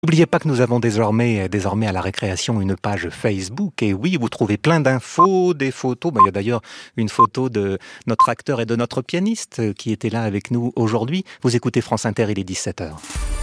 N'oubliez pas que nous avons désormais à la récréation une page Facebook. Et oui, vous trouvez plein d'infos, des photos. Il y a d'ailleurs une photo de notre acteur et de notre pianiste qui était là avec nous aujourd'hui. Vous écoutez France Inter, il est 17h.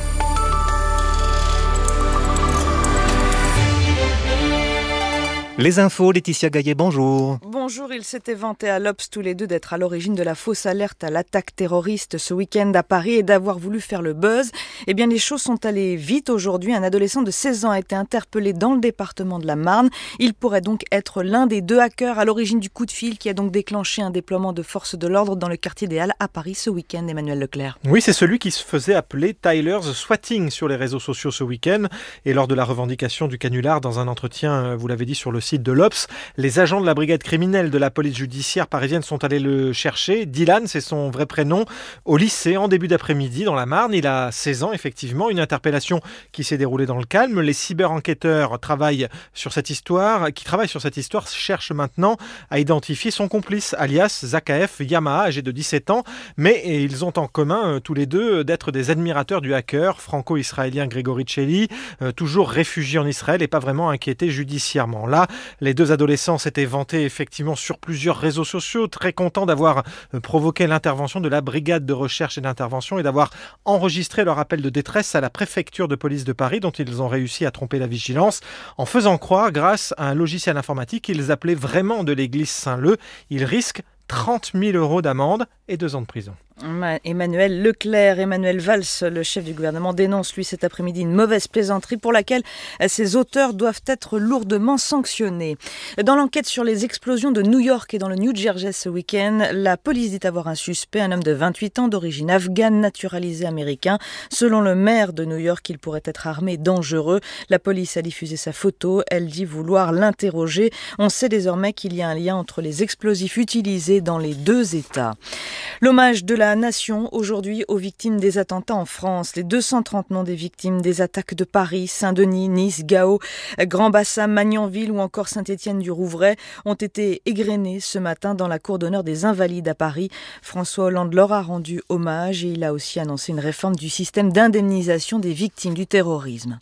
Les infos, Laetitia Gaillet, bonjour. Bonjour, ils s'étaient vantés à l'Obs tous les deux d'être à l'origine de la fausse alerte à l'attaque terroriste ce week-end à Paris et d'avoir voulu faire le buzz. Eh bien, les choses sont allées vite aujourd'hui. Un adolescent de 16 ans a été interpellé dans le département de la Marne. Il pourrait donc être l'un des deux hackers à l'origine du coup de fil qui a donc déclenché un déploiement de forces de l'ordre dans le quartier des Halles à Paris ce week-end. Emmanuel Leclerc. Oui, c'est celui qui se faisait appeler Tyler's Swatting sur les réseaux sociaux ce week-end. Et lors de la revendication du canular dans un entretien, vous l'avez dit, sur le site de l'Obs, les agents de la brigade criminelle de la police judiciaire parisienne sont allés le chercher. Dylan, c'est son vrai prénom, au lycée en début d'après-midi dans la Marne. Il a 16 ans, effectivement, une interpellation qui s'est déroulée dans le calme. Les cyber-enquêteurs qui travaillent sur cette histoire, cherchent maintenant à identifier son complice, alias Zakaev Yamaha, âgé de 17 ans. Mais ils ont en commun, tous les deux, d'être des admirateurs du hacker franco-israélien Grégory Tchelly, toujours réfugié en Israël et pas vraiment inquiété judiciairement. Là, les deux adolescents s'étaient vantés effectivement sur plusieurs réseaux sociaux, très contents d'avoir provoqué l'intervention de la brigade de recherche et d'intervention et d'avoir enregistré leur appel de détresse à la préfecture de police de Paris, dont ils ont réussi à tromper la vigilance, en faisant croire, grâce à un logiciel informatique qu'ils appelaient vraiment de l'église Saint-Leu, ils risquent 30 000 € d'amende et 2 ans de prison. Emmanuel Leclerc, Emmanuel Valls, le chef du gouvernement, dénonce lui cet après-midi une mauvaise plaisanterie pour laquelle ses auteurs doivent être lourdement sanctionnés. Dans l'enquête sur les explosions de New York et dans le New Jersey ce week-end, la police dit avoir un suspect, un homme de 28 ans d'origine afghane naturalisé américain. Selon le maire de New York, il pourrait être armé et dangereux. La police a diffusé sa photo, elle dit vouloir l'interroger. On sait désormais qu'il y a un lien entre les explosifs utilisés dans les deux États. L'hommage de la nation aujourd'hui aux victimes des attentats en France. Les 230 noms des victimes des attaques de Paris, Saint-Denis, Nice, Gao, Grand-Bassam, Magnanville ou encore Saint-Étienne-du-Rouvray ont été égrenés ce matin dans la cour d'honneur des Invalides à Paris. François Hollande leur a rendu hommage et il a aussi annoncé une réforme du système d'indemnisation des victimes du terrorisme.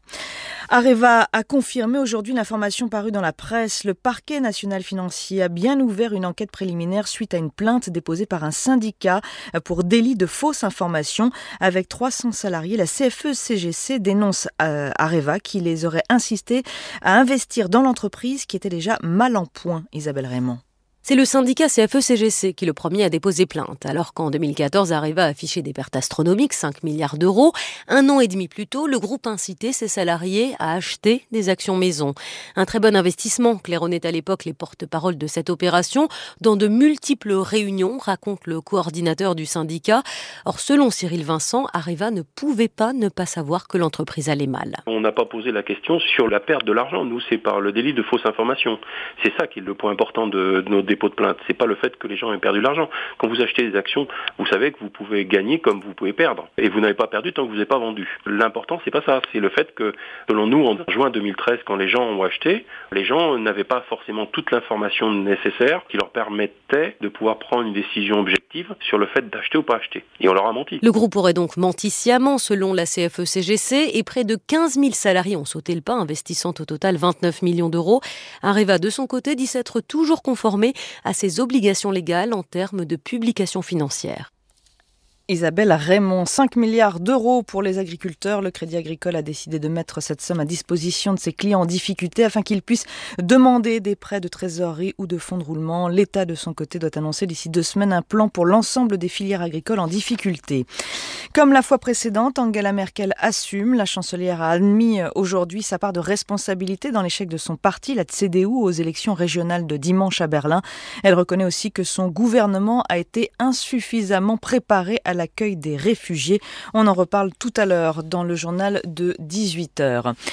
Areva a confirmé aujourd'hui l'information parue dans la presse. Le parquet national financier a bien ouvert une enquête préliminaire suite à une plainte déposée par un syndicat pour délit de fausse information. Avec 300 salariés, la CFE-CGC dénonce Areva qui les aurait incités à investir dans l'entreprise qui était déjà mal en point. Isabelle Raymond. C'est le syndicat CFE-CGC qui le premier a déposé plainte, alors qu'en 2014, Areva affichait des pertes astronomiques, 5 milliards d'euros. Un an et demi plus tôt, le groupe incitait ses salariés à acheter des actions maison. Un très bon investissement, claironnaient à l'époque les porte-paroles de cette opération, dans de multiples réunions, raconte le coordinateur du syndicat. Or, selon Cyril Vincent, Areva ne pouvait pas ne pas savoir que l'entreprise allait mal. On n'a pas posé la question sur la perte de l'argent. Nous, c'est par le délit de fausse information. C'est ça qui est le point important de nos dépôts de plainte. C'est pas le fait que les gens aient perdu de l'argent. Quand vous achetez des actions, vous savez que vous pouvez gagner comme vous pouvez perdre. Et vous n'avez pas perdu tant que vous n'avez pas vendu. L'important, c'est pas ça. C'est le fait que, selon nous, en juin 2013, quand les gens ont acheté, les gens n'avaient pas forcément toute l'information nécessaire qui leur permettait de pouvoir prendre une décision objective sur le fait d'acheter ou pas acheter. Et on leur a menti. Le groupe aurait donc menti sciemment, selon la CFE-CGC, et près de 15 000 salariés ont sauté le pas, investissant au total 29 millions d'euros. Areva, de son côté, dit s'être toujours conformé à ses obligations légales en termes de publication financière. Isabelle Raymond, 5 milliards d'euros pour les agriculteurs. Le Crédit Agricole a décidé de mettre cette somme à disposition de ses clients en difficulté afin qu'ils puissent demander des prêts de trésorerie ou de fonds de roulement. L'État, de son côté, doit annoncer d'ici 2 semaines un plan pour l'ensemble des filières agricoles en difficulté. Comme la fois précédente, Angela Merkel assume. La chancelière a admis aujourd'hui sa part de responsabilité dans l'échec de son parti, la CDU, aux élections régionales de dimanche à Berlin. Elle reconnaît aussi que son gouvernement a été insuffisamment préparé à l'accueil des réfugiés. On en reparle tout à l'heure dans le journal de 18h.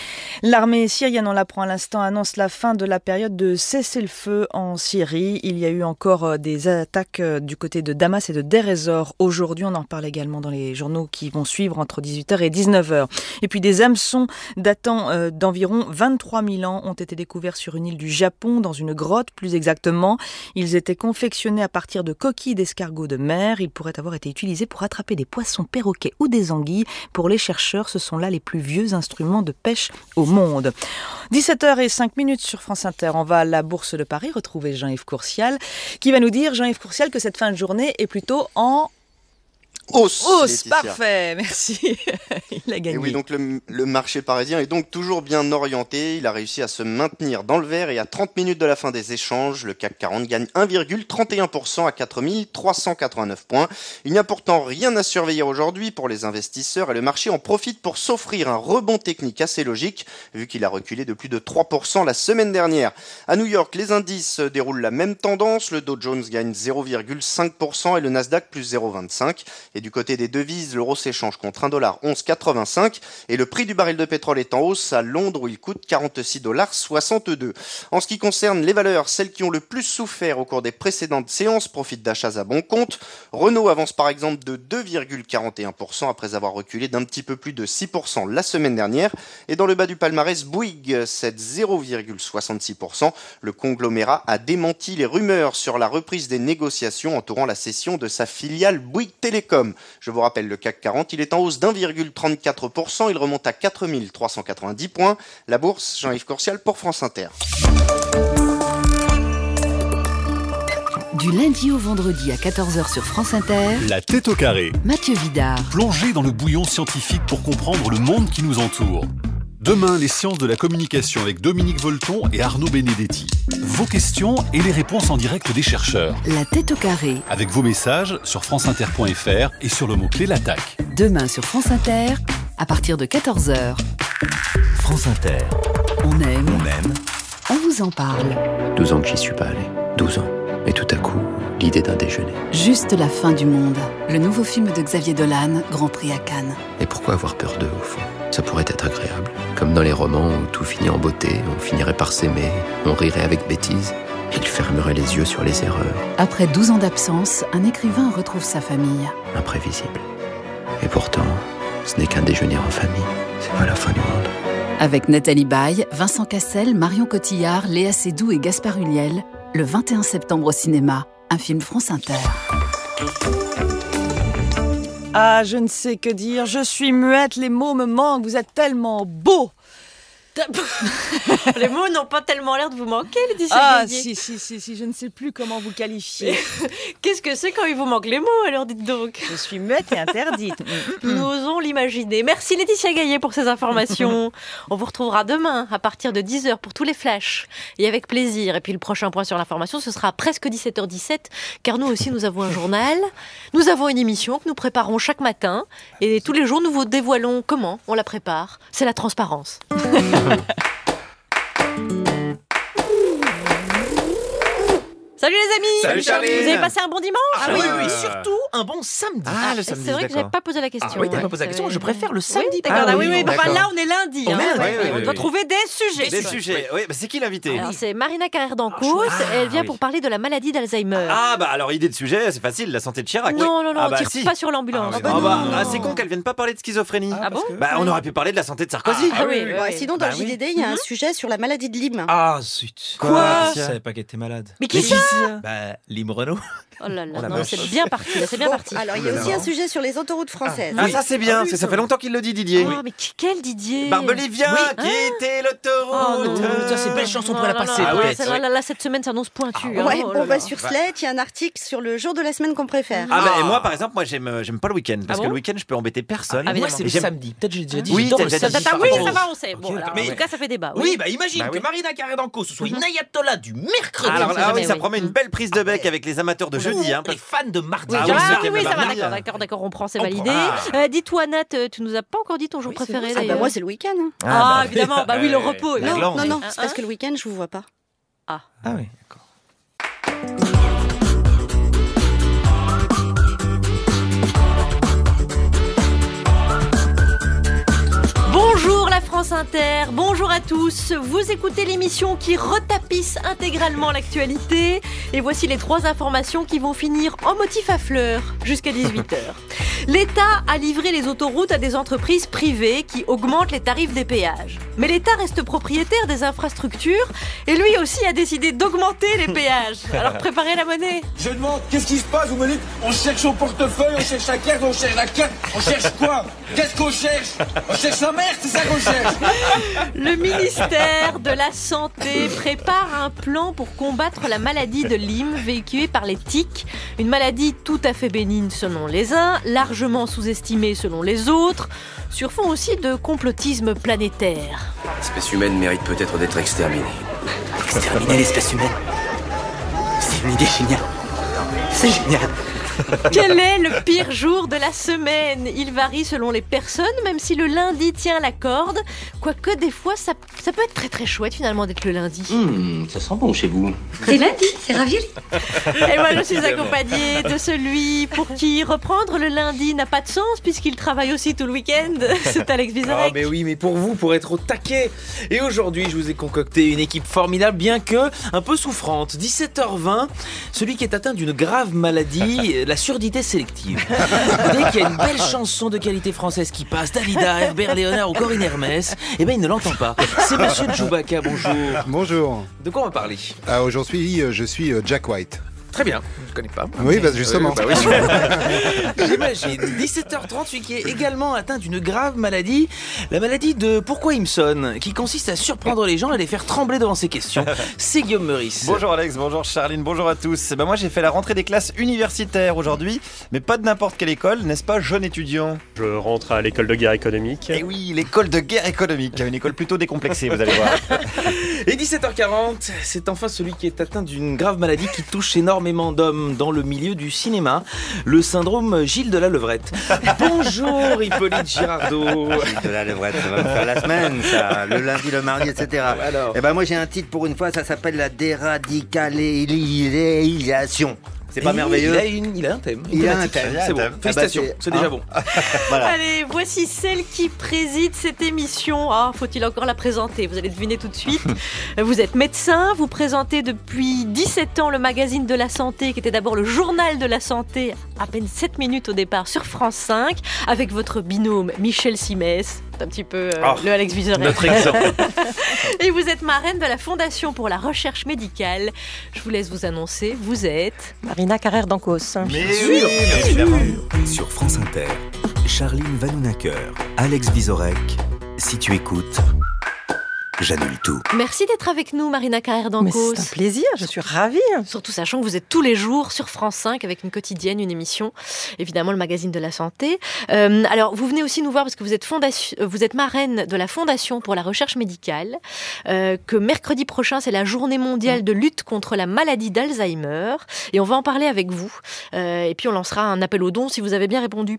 L'armée syrienne, on l'apprend à l'instant, annonce la fin de la période de cessez-le-feu en Syrie. Il y a eu encore des attaques du côté de Damas et de Deir ez-Zor aujourd'hui. On en reparle également dans les journaux qui vont suivre entre 18h et 19h. Et puis des hameçons datant d'environ 23 000 ans ont été découverts sur une île du Japon, dans une grotte plus exactement. Ils étaient confectionnés à partir de coquilles d'escargots de mer. Ils pourraient avoir été utilisés pour attraper des poissons, perroquets ou des anguilles. Pour les chercheurs, ce sont là les plus vieux instruments de pêche au monde. 17h05 sur France Inter. On va à la Bourse de Paris retrouver Jean-Yves Courcial qui va nous dire, Jean-Yves Courcial, que cette fin de journée est plutôt en... Hausse, parfait, merci. Il a gagné. Et oui, donc le marché parisien est donc toujours bien orienté. Il a réussi à se maintenir dans le vert et à 30 minutes de la fin des échanges, le CAC 40 gagne 1,31% à 4 389 points. Il n'y a pourtant rien à surveiller aujourd'hui pour les investisseurs et le marché en profite pour s'offrir un rebond technique assez logique, vu qu'il a reculé de plus de 3% la semaine dernière. À New York, les indices déroulent la même tendance. Le Dow Jones gagne 0,5% et le Nasdaq plus 0,25%. Et du côté des devises, l'euro s'échange contre $1,11,85 et le prix du baril de pétrole est en hausse à Londres où il coûte $46,62. En ce qui concerne les valeurs, celles qui ont le plus souffert au cours des précédentes séances profitent d'achats à bon compte. Renault avance par exemple de 2,41% après avoir reculé d'un petit peu plus de 6% la semaine dernière. Et dans le bas du palmarès, Bouygues cède 0,66%. Le conglomérat a démenti les rumeurs sur la reprise des négociations entourant la cession de sa filiale Bouygues Télécom. Je vous rappelle le CAC 40, il est en hausse d'1,34%, il remonte à 4 390 points. La bourse, Jean-Yves Courcial pour France Inter. Du lundi au vendredi à 14h sur France Inter, La tête au carré. Mathieu Vidard. Plongez dans le bouillon scientifique pour comprendre le monde qui nous entoure. Demain, les sciences de la communication avec Dominique Volton et Arnaud Benedetti. Vos questions et les réponses en direct des chercheurs. La tête au carré. Avec vos messages sur franceinter.fr et sur le mot-clé l'attaque. Demain sur France Inter, à partir de 14h. France Inter. On aime. On vous en parle. 12 ans que j'y suis pas allé. 12 ans. Et tout à coup, l'idée d'un déjeuner. Juste la fin du monde. Le nouveau film de Xavier Dolan, Grand Prix à Cannes. Et pourquoi avoir peur d'eux, au fond ? Ça pourrait être agréable. Comme dans les romans où tout finit en beauté, on finirait par s'aimer, on rirait avec bêtise, et il fermerait les yeux sur les erreurs. Après 12 ans d'absence, un écrivain retrouve sa famille. Imprévisible. Et pourtant, ce n'est qu'un déjeuner en famille. C'est pas la fin du monde. Avec Nathalie Baye, Vincent Cassel, Marion Cotillard, Léa Seydoux et Gaspard Huliel, le 21 septembre au cinéma, un film France Inter. Ah, je ne sais que dire, je suis muette, les mots me manquent, vous êtes tellement beaux. Les mots n'ont pas tellement l'air de vous manquer, Laetitia Gaillet. Si, je ne sais plus comment vous qualifier. Qu'est-ce que c'est quand il vous manque les mots, alors dites donc. Je suis muette et interdite. Nous osons l'imaginer. Merci Laetitia Gaillet pour ces informations. On vous retrouvera demain à partir de 10h pour tous les flashs. Et avec plaisir. Et puis le prochain point sur l'information, ce sera presque 17h17, car nous aussi nous avons un journal. Nous avons une émission que nous préparons chaque matin. Et tous les jours, nous vous dévoilons comment on la prépare. C'est la transparence. Salut les amis. Salut Charlie. Vous avez passé un bon dimanche? Oui, surtout un bon samedi. Ah, le samedi, c'est vrai que j'avais pas posé la question. Oui, t'avais pas posé la question, je préfère le samedi. Oui, enfin là on est lundi. On doit trouver des sujets. Des sujets, oui, c'est qui l'invité? Alors c'est Marina Carrère-Dancos, elle vient pour parler de la maladie d'Alzheimer. Ah bah alors idée de sujet, c'est facile, la santé de Chirac. Non, on tire pas sur l'ambulance. C'est con qu'elle vienne pas parler de schizophrénie. Ah bon? Bah on aurait pu parler de la santé de Sarkozy. Sinon dans le JDD, il y a un sujet sur la maladie de Lyme. Ah zut. Quoi? Je savais pas qu'elle était malade. Mais qui ça? Bah Lyme Renault. Oh là là, non, c'est bien parti, c'est bien parti. Alors il y a aussi un sujet sur les autoroutes françaises. Ah ça c'est bien, parce que ça fait longtemps qu'il le dit Didier. Ah mais quel Didier? Barbelivien, qui était l'autoroute. Ça c'est belle chanson pour la passer. Là cette semaine s'annonce pointu. Sur Slate, il y a un article sur le jour de la semaine qu'on préfère. Ah et moi par exemple, j'aime pas le week-end parce que le week-end je peux embêter personne. Moi c'est le samedi. Peut-être j'ai déjà dit. Oui, ça va, on sait. Bon, en tout cas ça fait débat. Oui, bah imagine que Marina Carrère-Dancos soit une ayatollah du mercredi. Alors là oui, ça promet une belle prise de bec avec les amateurs de jeudi. Les fans de mardi. Oui, ça va, d'accord, on prend, c'est validé. Dis-toi Nat, tu nous as pas encore dit ton jour préféré d'ailleurs. Moi c'est le week-end. Ah évidemment, bah oui, le repos. Non, c'est parce que le week-end je vous vois pas. Ah oui, d'accord. Bonjour la France France Inter, bonjour à tous. Vous écoutez l'émission qui retapisse intégralement l'actualité. Et voici les 3 informations qui vont finir en motif à fleurs jusqu'à 18h. L'État a livré les autoroutes à des entreprises privées qui augmentent les tarifs des péages. Mais l'État reste propriétaire des infrastructures et lui aussi a décidé d'augmenter les péages. Alors préparez la monnaie. Je demande, qu'est-ce qui se passe? Vous me dites, on cherche au portefeuille, on cherche la carte, on cherche la carte. On cherche quoi? Qu'est-ce qu'on cherche? On cherche la merde, c'est ça qu'on cherche. Le ministère de la Santé prépare un plan pour combattre la maladie de Lyme véhiculée par les tiques. Une maladie tout à fait bénigne selon les uns, largement sous-estimée selon les autres, sur fond aussi de complotisme planétaire. L'espèce humaine mérite peut-être d'être exterminée. Exterminer l'espèce humaine. C'est une idée géniale. C'est génial. Quel est le pire jour de la semaine? Il varie selon les personnes, même si le lundi tient la corde. Quoique des fois, ça peut être très très chouette finalement d'être le lundi. Ça sent bon chez vous. C'est lundi, c'est ravioli. Et moi je suis accompagnée de celui pour qui reprendre le lundi n'a pas de sens puisqu'il travaille aussi tout le week-end. C'est Alex Vizorek. Ah mais oui, mais pour vous, pour être au taquet. Et aujourd'hui, je vous ai concocté une équipe formidable, bien que un peu souffrante. 17h20, celui qui est atteint d'une grave maladie, la surdité sélective. Dès qu'il y a une belle chanson de qualité française qui passe, Dalida, Herbert Léonard ou Corinne Hermès, eh ben il ne l'entend pas. C'est Monsieur Chewbacca, bonjour. Bonjour. De quoi on va parler? Aujourd'hui, je suis Jack White. Très bien, je ne connais pas. Oui, bah justement. Oui. J'imagine. 17h30, celui qui est également atteint d'une grave maladie, la maladie de Pourquoi il me sonne, qui consiste à surprendre les gens et les faire trembler devant ces questions. C'est Guillaume Meurice. Bonjour Alex, bonjour Charline, bonjour à tous. Moi j'ai fait la rentrée des classes universitaires aujourd'hui, mais pas de n'importe quelle école, n'est-ce pas, jeune étudiant? Je rentre à l'école de guerre économique. Et oui, l'école de guerre économique, une école plutôt décomplexée, vous allez voir. Et 17h40, c'est enfin celui qui est atteint d'une grave maladie qui touche énormément d'hommes dans le milieu du cinéma, le syndrome Gilles de la Levrette. Bonjour Hippolyte Girardot. Gilles de la Levrette, ça va me faire la semaine, ça, le lundi, le mardi, etc. Alors. Et ben moi j'ai un titre pour une fois, ça s'appelle la déradicalisation. C'est pas merveilleux. Il a un thème. Il a un thème. C'est bon. Félicitations, c'est déjà bon. Voilà. Allez, voici celle qui préside cette émission. Faut-il encore la présenter? Vous allez deviner tout de suite. Vous êtes médecin, vous présentez depuis 17 ans le magazine de la santé, qui était d'abord le journal de la santé, à peine 7 minutes au départ sur France 5, avec votre binôme Michel Simès. C'est un petit peu le Alex Vizorek. Notre exemple. Et vous êtes marraine de la Fondation pour la recherche médicale. Je vous laisse vous annoncer, vous êtes... Marina Carrère-Dancos. Mais oui, évidemment. Sur France Inter, Charline Vanhoenacker, Alex Vizorek. Si tu écoutes, j'annule tout. Merci d'être avec nous, Marina Carrère-Dancos. C'est un plaisir, je suis ravie. Surtout sachant que vous êtes tous les jours sur France 5 avec une quotidienne, une émission, évidemment le magazine de la santé. Alors, vous venez aussi nous voir parce que vous êtes marraine de la Fondation pour la recherche médicale, que mercredi prochain, c'est la journée mondiale de lutte contre la maladie d'Alzheimer. Et on va en parler avec vous. Et puis, on lancera un appel aux dons si vous avez bien répondu.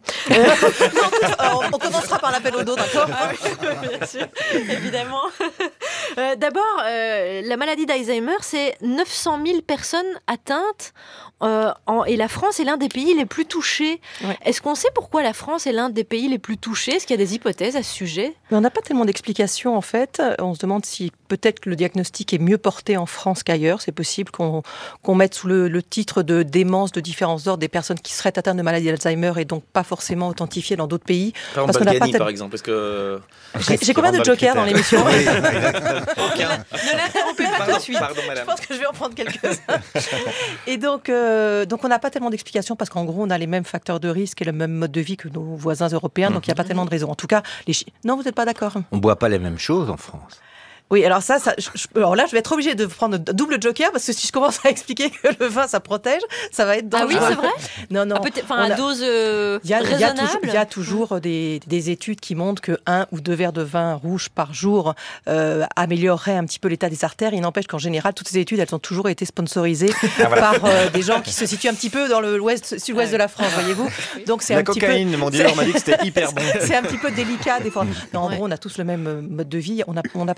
On commencera par l'appel aux dons, d'accord? Bien sûr, évidemment. D'abord, la maladie d'Alzheimer, c'est 900 000 personnes atteintes et la France est l'un des pays les plus touchés. Ouais. Est-ce qu'on sait pourquoi la France est l'un des pays les plus touchés? Est-ce qu'il y a des hypothèses à ce sujet? Mais on n'a pas tellement d'explications en fait. On se demande si peut-être que le diagnostic est mieux porté en France qu'ailleurs. C'est possible qu'on mette sous le titre de démence de différents ordres des personnes qui seraient atteintes de maladie d'Alzheimer et donc pas forcément authentifiées dans d'autres pays. Par exemple, Balkany, par exemple. Parce que... J'ai combien de jokers dans l'émission? Aucun. Ne l'interrompez pas tout de suite. Pardon, madame. Je pense que je vais en prendre quelques-uns. Et donc on n'a pas tellement d'explications parce qu'en gros, on a les mêmes facteurs de risque et le même mode de vie que nos voisins européens. Donc il n'y a pas tellement de raisons. En tout cas, non, vous n'êtes pas d'accord? On ne boit pas les mêmes choses en France. Oui, alors alors là, je vais être obligée de prendre double joker parce que si je commence à expliquer que le vin, ça protège, ça va être dangereux. Ah oui, c'est vrai? Non. À dose raisonnable. Il y a toujours des études qui montrent que 1 ou 2 verres de vin rouge par jour améliorerait un petit peu l'état des artères. Il n'empêche qu'en général, toutes ces études, elles ont toujours été sponsorisées par des gens qui se situent un petit peu dans le sud-ouest de la France, voyez-vous. Donc c'est la cocaïne, mon dealer m'a dit que c'était hyper bon. C'est un petit peu délicat des fois. Non, en gros, on a tous le même mode de vie. On n'a pas tellement d'explications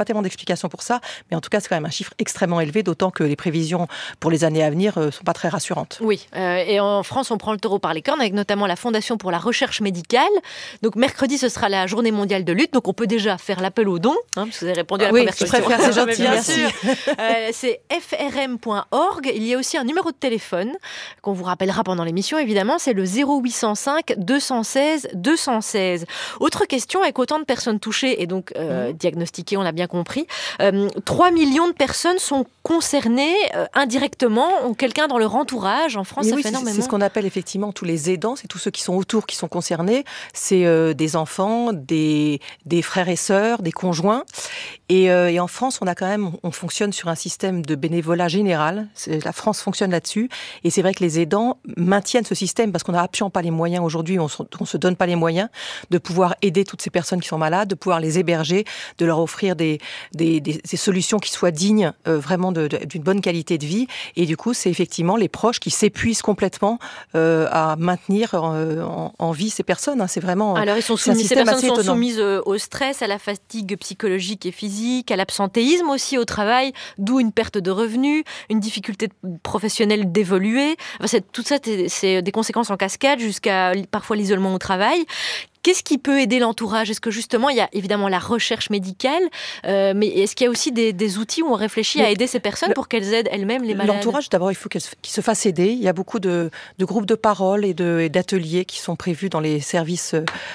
explication pour ça, mais en tout cas, c'est quand même un chiffre extrêmement élevé, d'autant que les prévisions pour les années à venir ne sont pas très rassurantes. Oui, et en France, on prend le taureau par les cornes avec notamment la Fondation pour la recherche médicale. Donc mercredi, ce sera la journée mondiale de lutte, donc on peut déjà faire l'appel aux dons, parce que vous avez répondu à la première question. Oui, c'est gentil, bien merci. sûr. C'est frm.org. Il y a aussi un numéro de téléphone qu'on vous rappellera pendant l'émission, évidemment, c'est le 0805 216 216. Autre question, avec autant de personnes touchées et donc diagnostiquées, on l'a bien compris, 3 millions de personnes sont concernées indirectement, ont quelqu'un dans leur entourage. En France, ça fait énormément. C'est ce qu'on appelle effectivement tous les aidants, c'est tous ceux qui sont autour qui sont concernés. C'est des enfants, des frères et sœurs, des conjoints. Et en France, on fonctionne sur un système de bénévolat général. La France fonctionne là-dessus. Et c'est vrai que les aidants maintiennent ce système parce qu'on n'a absolument pas les moyens aujourd'hui, on se donne pas les moyens de pouvoir aider toutes ces personnes qui sont malades, de pouvoir les héberger, de leur offrir des solutions qui soient dignes vraiment d'une bonne qualité de vie. Et du coup, c'est effectivement les proches qui s'épuisent complètement à maintenir en vie ces personnes. C'est vraiment. Alors, ces personnes sont soumises au stress, à la fatigue psychologique et physique, à l'absentéisme aussi au travail, d'où une perte de revenus, une difficulté professionnelle d'évoluer. Tout ça, c'est des conséquences en cascade jusqu'à parfois l'isolement au travail. Qu'est-ce qui peut aider l'entourage ? Est-ce que justement, il y a évidemment la recherche médicale, mais est-ce qu'il y a aussi des outils où on réfléchit à aider ces personnes pour qu'elles aident elles-mêmes les malades ? L'entourage, d'abord, il faut qu'il se fasse aider. Il y a beaucoup de groupes de parole et d'ateliers qui sont prévus dans les services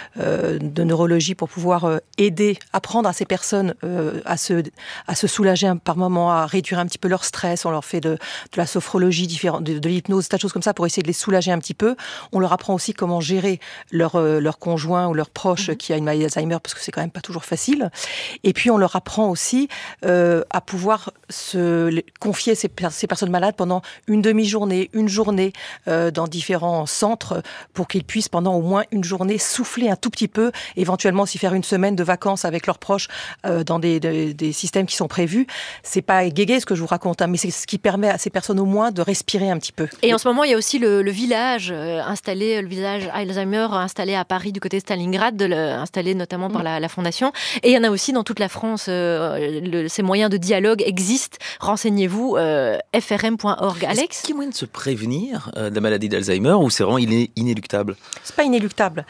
de neurologie pour pouvoir aider, apprendre à ces personnes à se soulager par moment, à réduire un petit peu leur stress. On leur fait de la sophrologie, de l'hypnose, tas de choses comme ça pour essayer de les soulager un petit peu. On leur apprend aussi comment gérer leur conjoint ou leurs proches qui a une maladie d'Alzheimer, parce que c'est quand même pas toujours facile. Et puis on leur apprend aussi à pouvoir se confier ces personnes malades pendant une demi-journée, une journée dans différents centres pour qu'ils puissent pendant au moins une journée souffler un tout petit peu, éventuellement s'y faire une semaine de vacances avec leurs proches dans des systèmes qui sont prévus. C'est pas guégué ce que je vous raconte, mais c'est ce qui permet à ces personnes au moins de respirer un petit peu. Et en ce moment, il y a aussi le village installé, le village Alzheimer installé à Paris du côté de Stalingrad, installé notamment par la Fondation. Et il y en a aussi dans toute la France. Ces moyens de dialogue existent. Renseignez-vous, frm.org. Alex ? Est-ce qu'il y a moyen de se prévenir de la maladie d'Alzheimer ou c'est vraiment inéluctable ? C'est pas inéluctable.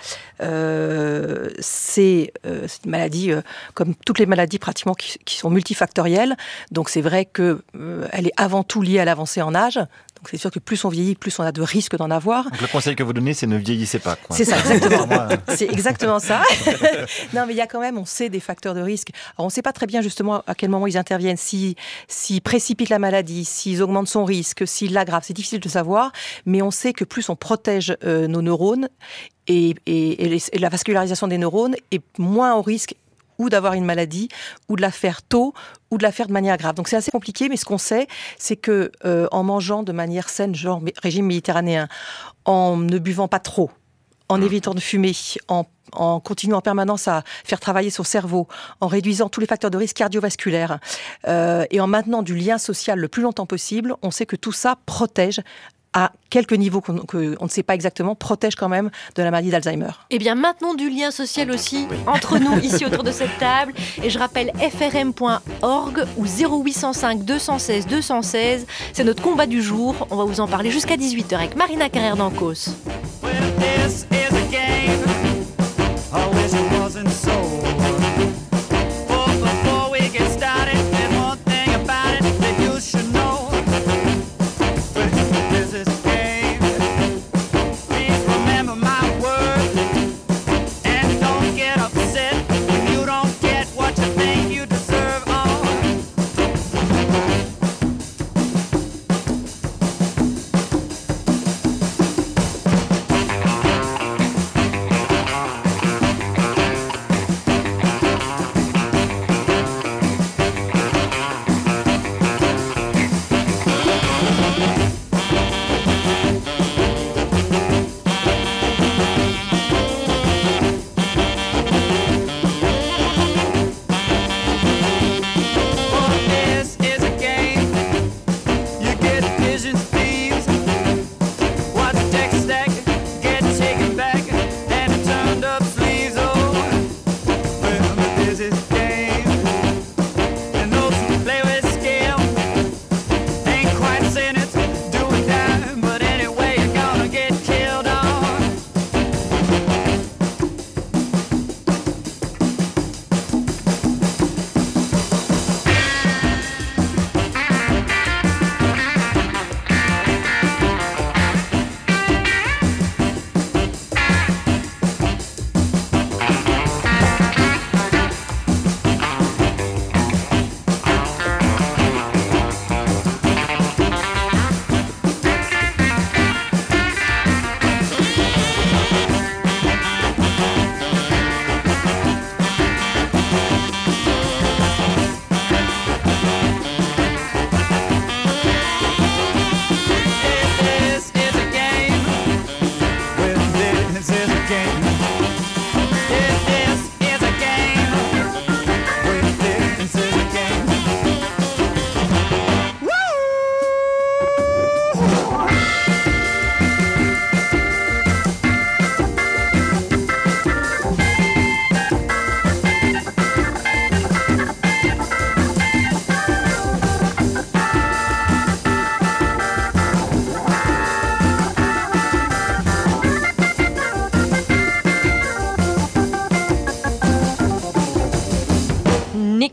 C'est une maladie, comme toutes les maladies pratiquement, qui sont multifactorielles. Donc c'est vrai qu'elle est avant tout liée à l'avancée en âge. Donc c'est sûr que plus on vieillit, plus on a de risques d'en avoir. Donc le conseil que vous donnez, c'est ne vieillissez pas, quoi. C'est ça, exactement. C'est exactement ça. Non, mais il y a quand même, on sait des facteurs de risque. Alors on ne sait pas très bien justement à quel moment ils interviennent, s'ils précipitent la maladie, s'ils augmentent son risque, s'ils l'aggravent. C'est difficile de savoir, mais on sait que plus on protège nos neurones et la vascularisation des neurones est moins au risque ou d'avoir une maladie, ou de la faire tôt, ou de la faire de manière grave. Donc c'est assez compliqué, mais ce qu'on sait, c'est que en mangeant de manière saine, genre régime méditerranéen, en ne buvant pas trop, en évitant de fumer, en continuant en permanence à faire travailler son cerveau, en réduisant tous les facteurs de risque cardiovasculaires et en maintenant du lien social le plus longtemps possible, on sait que tout ça protège à quelques niveaux qu'on ne sait pas exactement, protège quand même de la maladie d'Alzheimer. Eh bien, maintenons du lien social aussi entre nous, ici autour de cette table. Et je rappelle frm.org ou 0805 216 216. C'est notre combat du jour. On va vous en parler jusqu'à 18h avec Marina Carrère d'Ancos.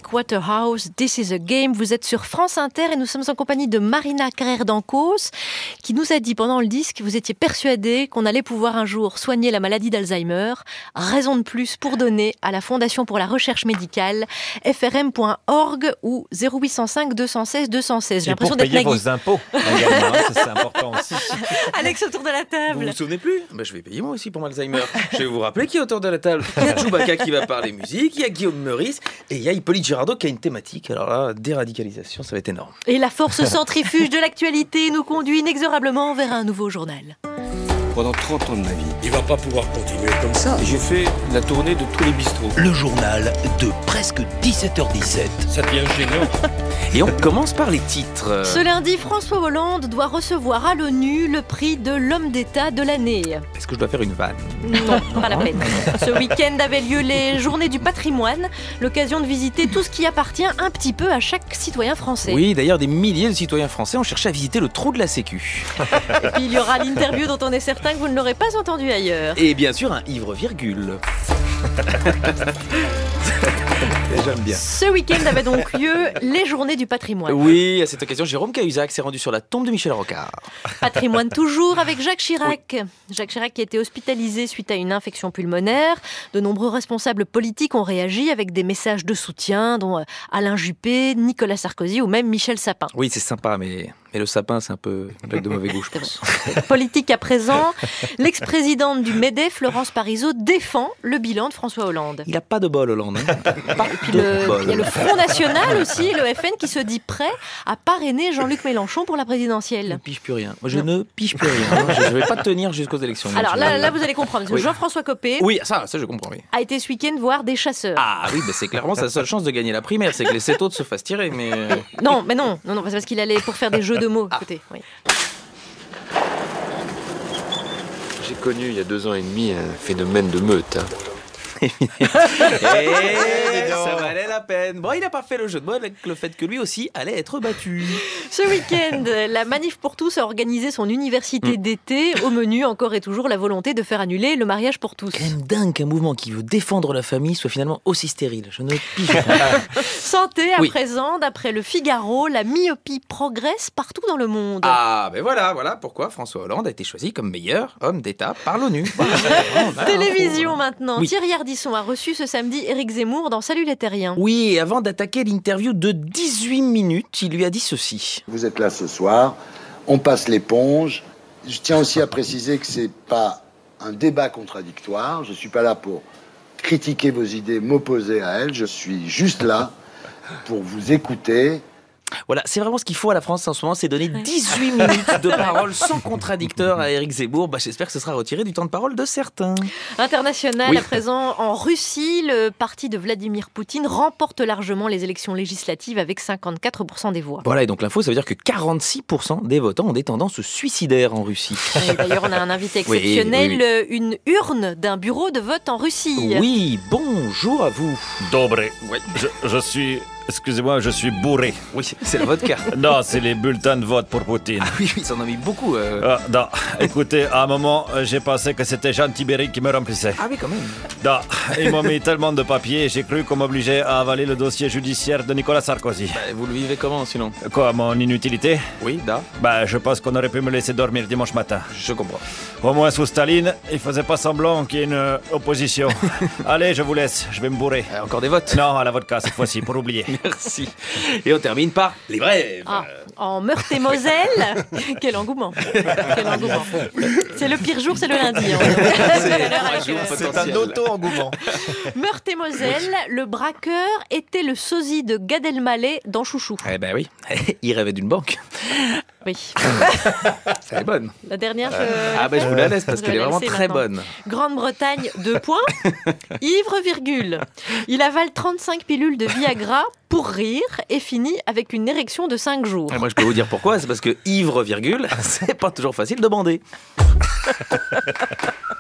Mike Waterhouse, This is a Game. Vous êtes sur France Inter et nous sommes en compagnie de Marina Carrère-Dancos qui nous a dit pendant le disque que vous étiez persuadée qu'on allait pouvoir un jour soigner la maladie d'Alzheimer. Raison de plus pour donner à la Fondation pour la recherche médicale, frm.org ou 0805 216 216. J'ai l'impression d'être payer Nagui. vos impôts également, ça, c'est important aussi. Alex autour de la table. Vous vous souvenez plus ? Je vais payer moi aussi pour mon Alzheimer. Je vais vous rappeler qui est autour de la table. Il y a Chewbacca qui va parler musique, il y a Guillaume Meurice et il y a Hippolyte Girardot qui a une thématique. Alors là, déradicalisation, ça va être énorme. Et la force centrifuge de l'actualité nous conduit inexorablement vers un nouveau journal. Pendant 30 ans de ma vie, il va pas pouvoir continuer comme ça. J'ai fait la tournée de tous les bistrots. Le journal de presque 17h17. Ça devient gênant. Et on commence par les titres. Ce lundi, François Hollande doit recevoir à l'ONU le prix de l'homme d'État de l'année. Est-ce que je dois faire une vanne ? Non, pas la peine. Ce week-end avaient lieu les Journées du patrimoine, l'occasion de visiter tout ce qui appartient un petit peu à chaque citoyen français. Oui, d'ailleurs, des milliers de citoyens français ont cherché à visiter le trou de la Sécu. Et puis il y aura l'interview dont on est certain que vous ne l'aurez pas entendu ailleurs. Et bien sûr, un ivre-virgule. J'aime bien. Ce week-end avait donc lieu les Journées du patrimoine. Oui, à cette occasion, Jérôme Cahuzac s'est rendu sur la tombe de Michel Rocard. Patrimoine toujours avec Jacques Chirac. Oui. Jacques Chirac qui a été hospitalisé suite à une infection pulmonaire. De nombreux responsables politiques ont réagi avec des messages de soutien, dont Alain Juppé, Nicolas Sarkozy ou même Michel Sapin. Oui, c'est sympa, mais le sapin, c'est un peu de mauvais goût, je pense. Politique à présent, l'ex-présidente du MEDEF, Laurence Parisot, défend le bilan de François Hollande. Il n'a pas de bol, Hollande. Il y a le Front National aussi, le FN, qui se dit prêt à parrainer Jean-Luc Mélenchon pour la présidentielle. Je ne pige plus rien. Moi, je ne pige plus rien. Je ne vais pas tenir jusqu'aux élections. Alors là, vous allez comprendre. Parce que Jean-François Copé ça je comprends, oui. A été ce week-end voir des chasseurs. Ah oui, c'est clairement sa seule chance de gagner la primaire, c'est que les 7 autres se fassent tirer. Mais non, c'est parce qu'il allait pour faire des jeux de mots. Écoutez, oui. J'ai connu il y a 2 ans et demi un phénomène de meute. Ça valait la peine. Bon, il n'a pas fait le jeu de mots avec le fait que lui aussi allait être battu. Ce week-end, la Manif pour tous a organisé son université d'été. Au menu, encore et toujours, la volonté de faire annuler le mariage pour tous. C'est quand même dingue qu'un mouvement qui veut défendre la famille soit finalement aussi stérile. Je ne pige pas. Santé à présent, d'après le Figaro, la myopie progresse partout dans le monde. Ah, ben voilà pourquoi François Hollande a été choisi comme meilleur homme d'État par l'ONU. Télévision maintenant. Oui. Thierry Ardisson a reçu ce samedi Éric Zemmour dans Salut les Terriens. Oui, et avant d'attaquer l'interview de 18 minutes, il lui a dit ceci. Vous êtes là ce soir, on passe l'éponge. Je tiens aussi à préciser que c'est pas un débat contradictoire. Je suis pas là pour critiquer vos idées, m'opposer à elles. Je suis juste là pour vous écouter. Voilà, c'est vraiment ce qu'il faut à la France en ce moment, c'est donner 18 minutes de parole sans contradicteur à Éric Zemmour. J'espère que ce sera retiré du temps de parole de certains. International, à présent, en Russie, le parti de Vladimir Poutine remporte largement les élections législatives avec 54% des voix. Voilà, et donc l'info, ça veut dire que 46% des votants ont des tendances suicidaires en Russie. Et d'ailleurs, on a un invité exceptionnel, une urne d'un bureau de vote en Russie. Oui, bonjour à vous. Dobre. Oui. Je suis... Excusez-moi, je suis bourré. Oui, c'est la vodka. Non, c'est les bulletins de vote pour Poutine. Ah oui, ils en ont mis beaucoup. Non, écoutez, à un moment, j'ai pensé que c'était Jean Tibéry qui me remplissait. Ah oui, quand même. Non, ils m'ont mis tellement de papiers, j'ai cru qu'on m'obligeait à avaler le dossier judiciaire de Nicolas Sarkozy. Vous le vivez comment, sinon ? Quoi, mon inutilité ? Oui, je pense qu'on aurait pu me laisser dormir dimanche matin. Je comprends. Au moins, sous Staline, il faisait pas semblant qu'il y ait une opposition. Allez, je vous laisse, je vais me bourrer. Encore des votes ? Non, à la vodka cette fois-ci, pour oublier. Merci. Et on termine par les brèves. En Meurthe-et-Moselle, quel engouement. C'est le pire jour, c'est le lundi. C'est un auto-engouement. Meurthe-et-Moselle, le braqueur était le sosie de Gad Elmaleh dans Chouchou. Eh ben oui, il rêvait d'une banque. Oui. Elle est bonne. La dernière, je vous la laisse parce qu'elle est vraiment très bonne. Grande-Bretagne, 2 points. Ivre, virgule. Il avale 35 pilules de Viagra pour rire et finit avec une érection de 5 jours. Moi, je peux vous dire pourquoi. C'est parce que ivre, virgule, c'est pas toujours facile de bander.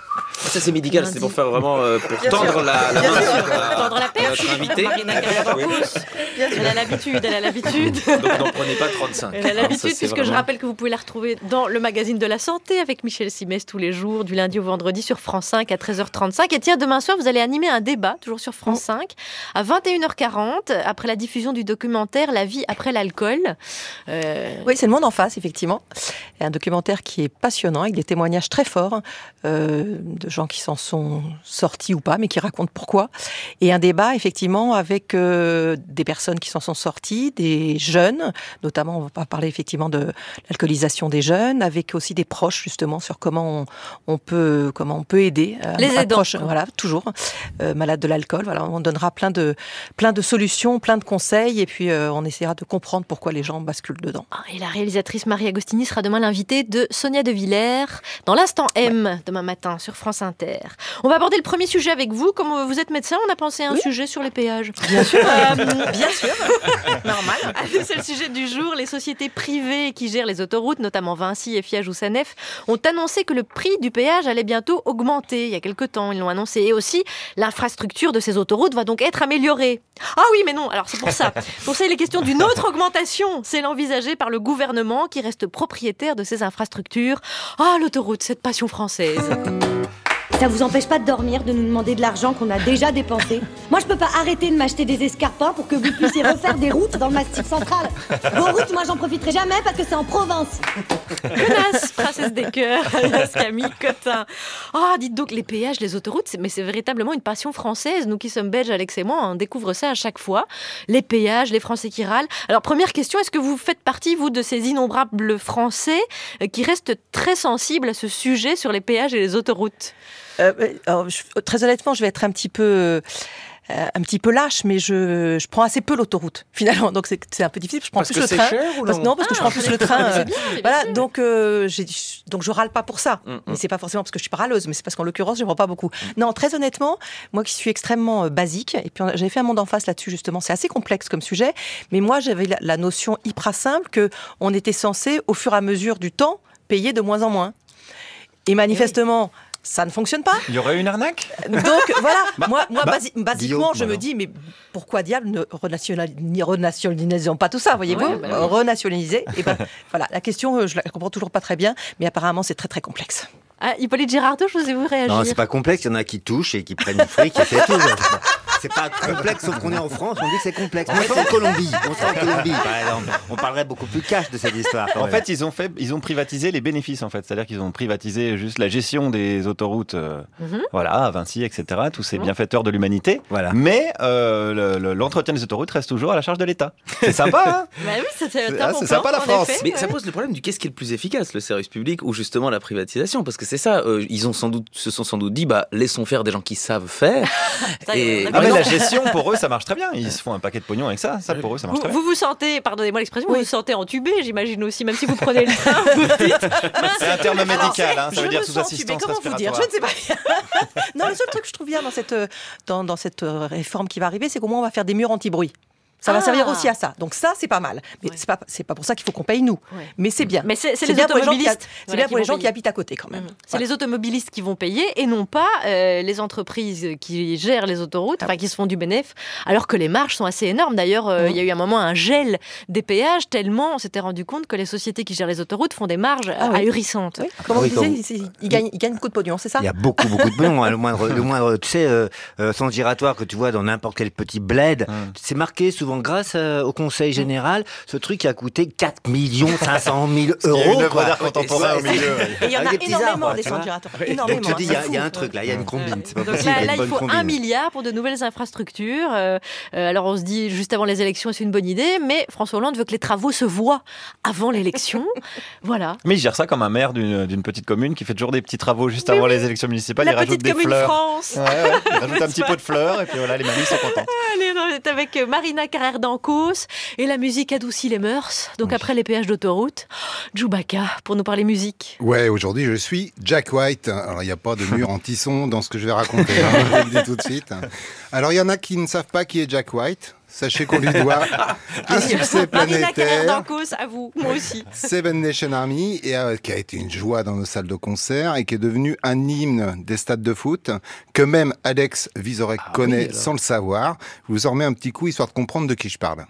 Ça c'est médical, c'est pour faire vraiment pour tendre la main tendre la perche. Notre invité. Marina Carrère-Dancos. Elle a l'habitude. Donc n'en prenez pas 35. Elle a l'habitude, puisque je rappelle que vous pouvez la retrouver dans le magazine de la santé avec Michel Simès tous les jours, du lundi au vendredi sur France 5 à 13h35. Et tiens, demain soir, vous allez animer un débat, toujours sur France 5, à 21h40, après la diffusion du documentaire La vie après l'alcool. Oui, c'est Le Monde en face, effectivement. Et un documentaire qui est passionnant, avec des témoignages très forts de gens qui s'en sont sortis ou pas, mais qui racontent pourquoi. Et un débat, effectivement, avec des personnes qui s'en sont sorties, des jeunes, notamment, on va parler effectivement de l'alcoolisation des jeunes, avec aussi des proches, justement, sur comment on peut aider les aidants. Proches, voilà, toujours malades de l'alcool. Voilà, on donnera plein de solutions, plein de conseils, et puis on essaiera de comprendre pourquoi les gens basculent dedans. Et la réalisatrice Marie Agostini sera demain l'invitée de Sonia De Villers dans l'Instant M, demain matin sur France Inter. On va aborder le premier sujet avec vous. Comme vous êtes médecin, on a pensé à un sujet sur les péages. Bien sûr, bien sûr. Normal. C'est le sujet du jour. Les sociétés privées qui gèrent les autoroutes, notamment Vinci, Eiffage ou Sanef, ont annoncé que le prix du péage allait bientôt augmenter. Il y a quelques temps, ils l'ont annoncé. Et aussi, l'infrastructure de ces autoroutes va donc être améliorée. Ah oui, mais non. Alors c'est pour ça. Pour ça, il est question d'une autre augmentation. C'est l'envisagée par le gouvernement qui reste propriétaire de ces infrastructures. Ah, l'autoroute, cette passion française. Ça vous empêche pas de dormir, de nous demander de l'argent qu'on a déjà dépensé? Moi, je peux pas arrêter de m'acheter des escarpins pour que vous puissiez refaire des routes dans le Massif central. Vos routes, moi, j'en profiterai jamais parce que c'est en province. Connasse, princesse des cœurs, alias Camille Cotin. Ah, dites donc, les péages, les autoroutes, c'est véritablement une passion française. Nous qui sommes belges, Alex et moi, on découvre ça à chaque fois. Les péages, les Français qui râlent. Alors, première question, est-ce que vous faites partie, vous, de ces innombrables Français qui restent très sensibles à ce sujet sur les péages et les autoroutes? Très honnêtement, je vais être un petit peu lâche, mais je prends assez peu l'autoroute finalement, donc c'est un peu difficile. Je prends parce plus que le train. Cher, ou Non, parce que je prends plus le train. C'est bien, voilà, donc je râle pas pour ça. Mais c'est pas forcément parce que je suis pas râleuse, mais c'est parce qu'en l'occurrence, je prends pas beaucoup. Non, très honnêtement, moi qui suis extrêmement basique, et puis j'avais fait un Monde en face là-dessus justement. C'est assez complexe comme sujet, mais moi j'avais la notion hyper simple que on était censé, au fur et à mesure du temps, payer de moins en moins. Et manifestement. Ça ne fonctionne pas. Il y aurait une arnaque. Donc voilà, moi basiquement, je me dis, mais pourquoi diable ne renationalisons pas tout ça, voyez-vous, renationaliser. Et ben voilà, la question, je la comprends toujours pas très bien, mais apparemment c'est très très complexe. Ah, Hippolyte Girardot, je vous ai vu réagir. Non, c'est pas complexe, il y en a qui touchent et qui prennent du fric et c'est tout. C'est pas complexe, sauf qu'on est en France, on dit que c'est complexe. On serait en Colombie, par exemple. On parlerait beaucoup plus cash de cette histoire. En fait, ils ont privatisé les bénéfices, en fait. C'est-à-dire qu'ils ont privatisé juste la gestion des autoroutes, voilà, Vinci, etc. Tous ces bienfaiteurs de l'humanité. Voilà. Mais l'entretien des autoroutes reste toujours à la charge de l'État. C'est sympa, hein? Bah oui, c'est sympa la France. Mais ça pose le problème du qu'est-ce qui est le plus efficace, le service public ou justement la privatisation? Parce que c'est ça, ils se sont sans doute dit, laissons faire des gens qui savent faire. Mais la gestion, pour eux, ça marche très bien. Ils se font un paquet de pognon avec ça. Ça, pour eux, ça marche très bien. Vous vous sentez, pardonnez-moi l'expression, vous vous sentez entubé, j'imagine aussi, même si vous prenez le train. Vous dites, c'est un terme médical, hein, ça veut dire sous assistance comment respiratoire. vous dire, je ne sais pas. Non, le seul truc que je trouve bien dans cette réforme qui va arriver, c'est qu'au moins on va faire des murs anti-bruit. Ça va servir aussi à ça. Donc ça, c'est pas mal. Mais c'est pas pour ça qu'il faut qu'on paye nous. Mais c'est bien. Mais c'est les bien automobilistes. C'est bien pour les gens qui habitent à côté quand même. C'est les automobilistes qui vont payer et non pas les entreprises qui gèrent les autoroutes, qui se font du bénéfice, alors que les marges sont assez énormes. D'ailleurs, il y a eu un moment un gel des péages tellement on s'était rendu compte que les sociétés qui gèrent les autoroutes font des marges ahurissantes. Oui. Comment vous disiez, ils gagnent beaucoup de pognon, c'est ça? Il y a beaucoup de pognon. Le moindre, tu sais, sens giratoire que tu vois dans n'importe quel petit bled, c'est marqué souvent grâce au Conseil général, ce truc qui a coûté 4 500 000 €. Il y a une œuvre d'art contemporain au milieu. Et il y en a énormément des sens giratoires. Donc tu dis, il y a un truc là, il y a une combine. C'est pas donc possible. Là, il faut 1 milliard pour de nouvelles infrastructures. Alors on se dit, juste avant les élections, c'est une bonne idée, mais François Hollande veut que les travaux se voient avant l'élection. Voilà. Mais il gère ça comme un maire d'une petite commune qui fait toujours des petits travaux juste avant les élections municipales. La il rajoute des petite fleurs. France. Il rajoute un petit pot de fleurs et puis voilà, les mamies sont contentes. Allez, on est avec Marina Carrère-Dancos et la musique adoucit les mœurs. Donc après les péages d'autoroute, Chewbacca pour nous parler musique. Ouais, aujourd'hui je suis Jack White. Alors il n'y a pas de mur anti-son dans ce que je vais raconter, je vous le dis tout de suite. Alors il y en a qui ne savent pas qui est Jack White. Sachez qu'on lui doit un succès Marina planétaire. Carrère-Dancos, à vous, moi aussi. Seven Nation Army, et qui a été une joie dans nos salles de concert et qui est devenu un hymne des stades de foot que même Alex Vizorek connaît sans le savoir. Je vous en remets un petit coup histoire de comprendre de qui je parle.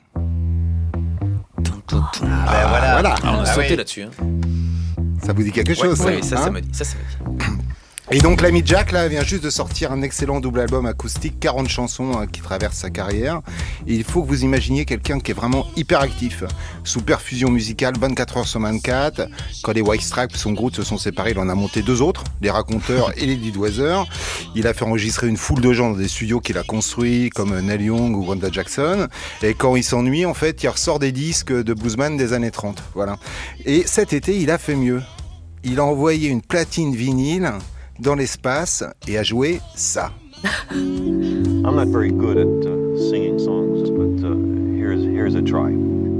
Voilà. On a sauté là-dessus. Hein. Ça vous dit quelque chose? Oui, ça me dit. Et donc l'ami Jack là vient juste de sortir un excellent double album acoustique, 40 chansons qui traversent sa carrière. Et il faut que vous imaginiez quelqu'un qui est vraiment hyper actif, sous perfusion musicale, 24 heures sur 24. Quand les White Stripes, son groupe, se sont séparés, il en a monté 2 autres, les Raconteurs et les Didweiser. Il a fait enregistrer une foule de gens dans des studios qu'il a construits, comme Neil Young ou Wanda Jackson. Et quand il s'ennuie, en fait, il ressort des disques de bluesman des années 30. Voilà. Et cet été, il a fait mieux. Il a envoyé une platine vinyle dans l'espace et a joué ça. I'm not very good at singing songs, but here's a try.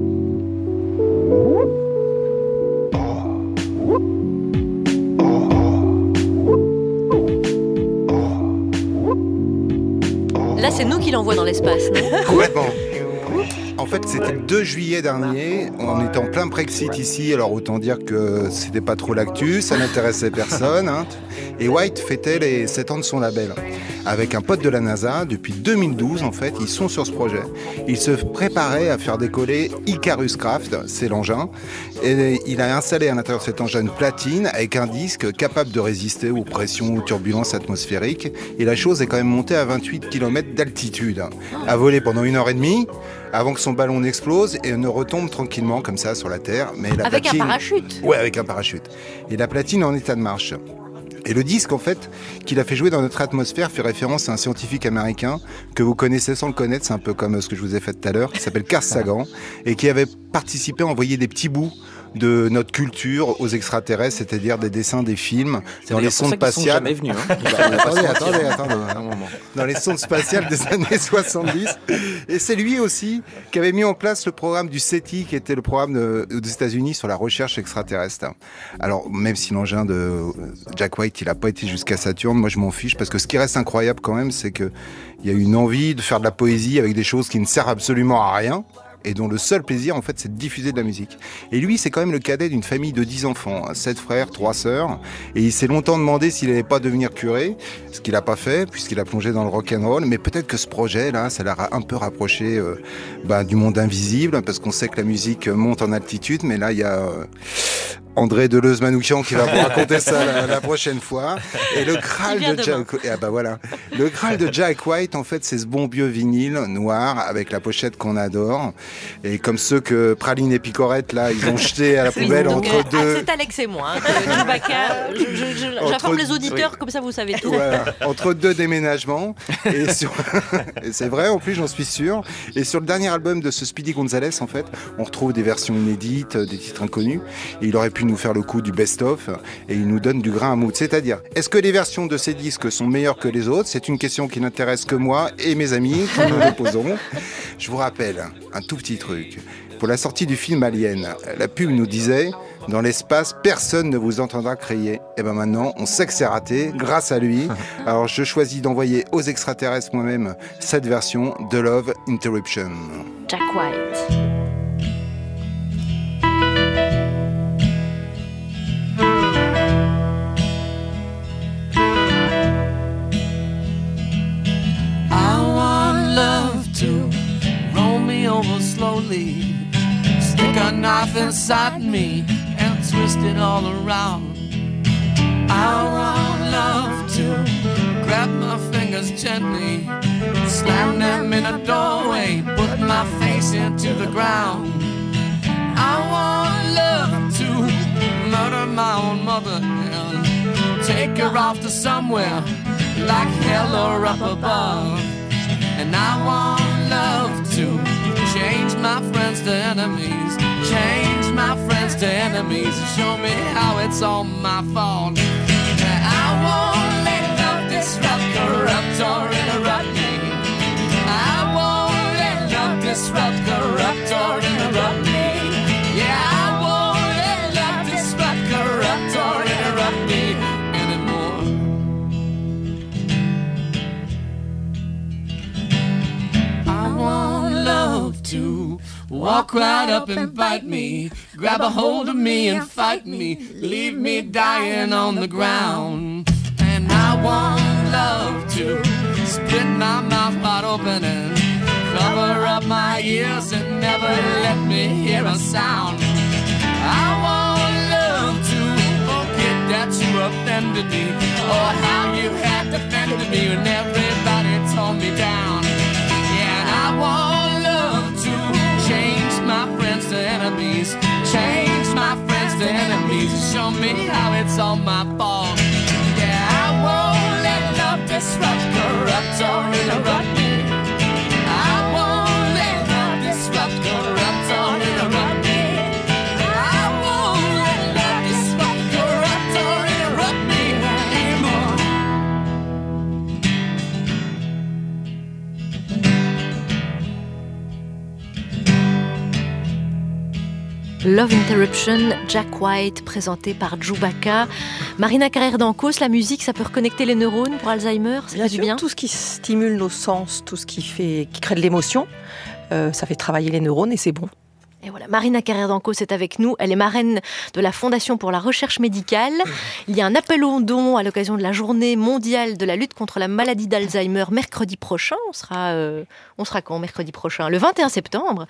Là, c'est nous qui l'envoie dans l'espace, non? Complètement. En fait, c'était le 2 juillet dernier, on était en plein Brexit ici, alors autant dire que c'était pas trop l'actu, ça n'intéressait personne. Hein. Et White fêtait les 7 ans de son label. Avec un pote de la NASA, depuis 2012 en fait, ils sont sur ce projet. Ils se préparaient à faire décoller Icarus Craft, c'est l'engin. Et il a installé à l'intérieur de cet engin une platine avec un disque capable de résister aux pressions, aux turbulences atmosphériques. Et la chose est quand même montée à 28 km d'altitude. A volé pendant 1h30 avant que son ballon n'explose et ne retombe tranquillement comme ça sur la Terre. Mais la avec platine... un parachute. Ouais, avec un parachute. Et la platine est en état de marche. Et le disque, en fait, qu'il a fait jouer dans notre atmosphère fait référence à un scientifique américain que vous connaissez sans le connaître, c'est un peu comme ce que je vous ai fait tout à l'heure, qui s'appelle Carl Sagan, et qui avait participé à envoyer des petits bouts de notre culture aux extraterrestres, c'est-à-dire des dessins, des films, dans les sondes spatiales. Jamais venus, hein. Attendez, un moment. Dans les sondes spatiales des années 70. Et c'est lui aussi qui avait mis en place le programme du SETI, qui était le programme des États-Unis sur la recherche extraterrestre. Alors, même si l'engin de Jack White, il n'a pas été jusqu'à Saturne, moi je m'en fiche, parce que ce qui reste incroyable quand même, c'est qu'il y a une envie de faire de la poésie avec des choses qui ne servent absolument à rien, et dont le seul plaisir, en fait, c'est de diffuser de la musique. Et lui, c'est quand même le cadet d'une famille de 10 enfants, 7 frères, 3 sœurs, et il s'est longtemps demandé s'il n'allait pas devenir curé, ce qu'il n'a pas fait, puisqu'il a plongé dans le rock'n'roll, mais peut-être que ce projet-là, ça l'a un peu rapproché du monde invisible, parce qu'on sait que la musique monte en altitude, mais là, il y a... André Deleuze-Manoukian qui va vous raconter ça la prochaine fois. Et le Graal de Jack... Le Graal de Jack White, en fait, c'est ce bon vieux vinyle noir avec la pochette qu'on adore. Et comme ceux que Praline et Picorette, là, ils ont jeté à la poubelle entre deux... C'est Alex et moi, Chewbacca. J'informe les auditeurs, comme ça vous savez tout. Voilà, entre 2 déménagements. Et c'est vrai, en plus, j'en suis sûr. Et sur le dernier album de ce Speedy Gonzales, en fait, on retrouve des versions inédites, des titres inconnus. Et il aurait pu nous faire le coup du best-of et il nous donne du grain à moudre. C'est-à-dire, est-ce que les versions de ces disques sont meilleures que les autres? C'est une question qui n'intéresse que moi et mes amis qui nous le poseront. Je vous rappelle un tout petit truc. Pour la sortie du film Alien, la pub nous disait « Dans l'espace, personne ne vous entendra crier ». Et bien maintenant, on sait que c'est raté grâce à lui. Alors je choisis d'envoyer aux extraterrestres moi-même cette version de Love Interruption. Jack White. Over slowly, stick a knife inside me and twist it all around. I want love to grab my fingers gently, slam them in a doorway, put my face into the ground. I want love to murder my own mother and take her off to somewhere like hell or up above. And I want love to change my friends to enemies, change my friends to enemies, show me how it's all my fault. I won't let love disrupt, corrupt, or interrupt me. I won't let love disrupt, corrupt, or interrupt me. Yeah, I won't let love disrupt, corrupt, or interrupt me anymore. I won't love to walk right up and bite me, grab a hold of me and fight me, leave me dying on the ground. And I want love to split my mouth wide open and cover up my ears and never let me hear a sound. I want love to forget that you offended me, or how you had defended me when everybody tore me down. Yeah, and I want love to change my friends to enemies, change my friends to enemies, show me how it's all my fault. Yeah, I won't let love disrupt, corrupt, or interrupt me. I won't let love disrupt, corrupt, or interrupt me. I won't let love disrupt, corrupt, or interrupt me anymore. Love Interruption, Jack White, présenté par Chewbacca. Marina Carrère-Dancos, la musique, ça peut reconnecter les neurones pour Alzheimer, ça fait du bien. Tout ce qui stimule nos sens, tout ce qui crée de l'émotion, ça fait travailler les neurones et c'est bon. Et voilà, Marina Carrère-Dancos est avec nous. Elle est marraine de la Fondation pour la recherche médicale. Il y a un appel aux dons à l'occasion de la journée mondiale de la lutte contre la maladie d'Alzheimer mercredi prochain. On sera quand mercredi prochain? Le 21 septembre.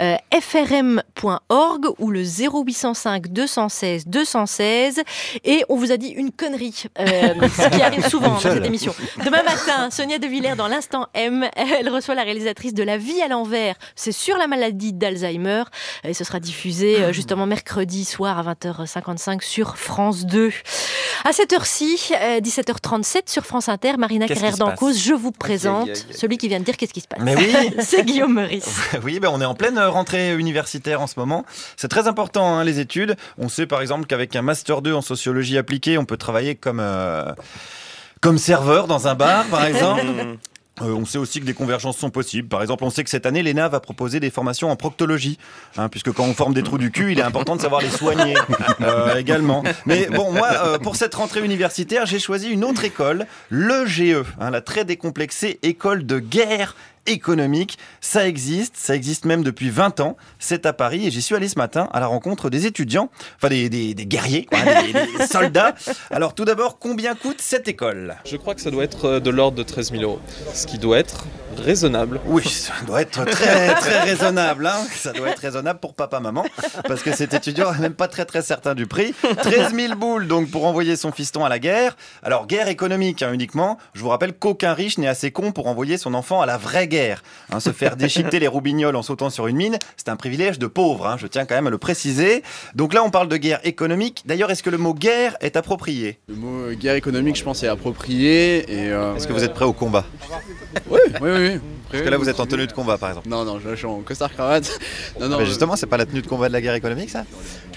frm.org ou le 0805 216 216. Et on vous a dit une connerie, ce qui arrive souvent dans cette émission. Demain matin, Sonia De Villers dans l'Instant M. Elle reçoit la réalisatrice de La vie à l'envers. C'est sur la maladie d'Alzheimer. Et ce sera diffusé justement mercredi soir à 20h55 sur France 2. À cette heure-ci, 17h37 sur France Inter, Marina Carrère-Dancos, je vous présente celui qui vient de dire qu'est-ce qui se passe. Mais oui. C'est Guillaume Meurice. Oui, on est en pleine rentrée universitaire en ce moment. C'est très important, les études. On sait par exemple qu'avec un Master 2 en sociologie appliquée, on peut travailler comme serveur dans un bar, par exemple. On sait aussi que des convergences sont possibles. Par exemple, on sait que cette année, l'ENA va proposer des formations en proctologie, puisque quand on forme des trous du cul, il est important de savoir les soigner également. Mais bon, moi, pour cette rentrée universitaire, j'ai choisi une autre école, l'EGE, la très décomplexée école de guerre économique. Ça existe même depuis 20 ans. C'est à Paris et j'y suis allé ce matin à la rencontre des étudiants, enfin des guerriers, des soldats. Alors tout d'abord, combien coûte cette école? Je crois que ça doit être de l'ordre de 13 000 €, ce qui doit être raisonnable. Oui, ça doit être très très raisonnable. Ça doit être raisonnable pour papa-maman, parce que cet étudiant n'est même pas très très certain du prix. 13 000 boules donc pour envoyer son fiston à la guerre. Alors guerre économique uniquement. Je vous rappelle qu'aucun riche n'est assez con pour envoyer son enfant à la vraie guerre. Se faire déchiqueter les roubignoles en sautant sur une mine, c'est un privilège de pauvre, je tiens quand même à le préciser. Donc là on parle de guerre économique. D'ailleurs, est-ce que le mot guerre est approprié? Le mot guerre économique, je pense, est approprié. Est-ce que vous êtes prêt au combat? Oui. Parce que là vous êtes en tenue de combat par exemple. Non, je suis en costard cravate. Mais justement, c'est pas la tenue de combat de la guerre économique, ça?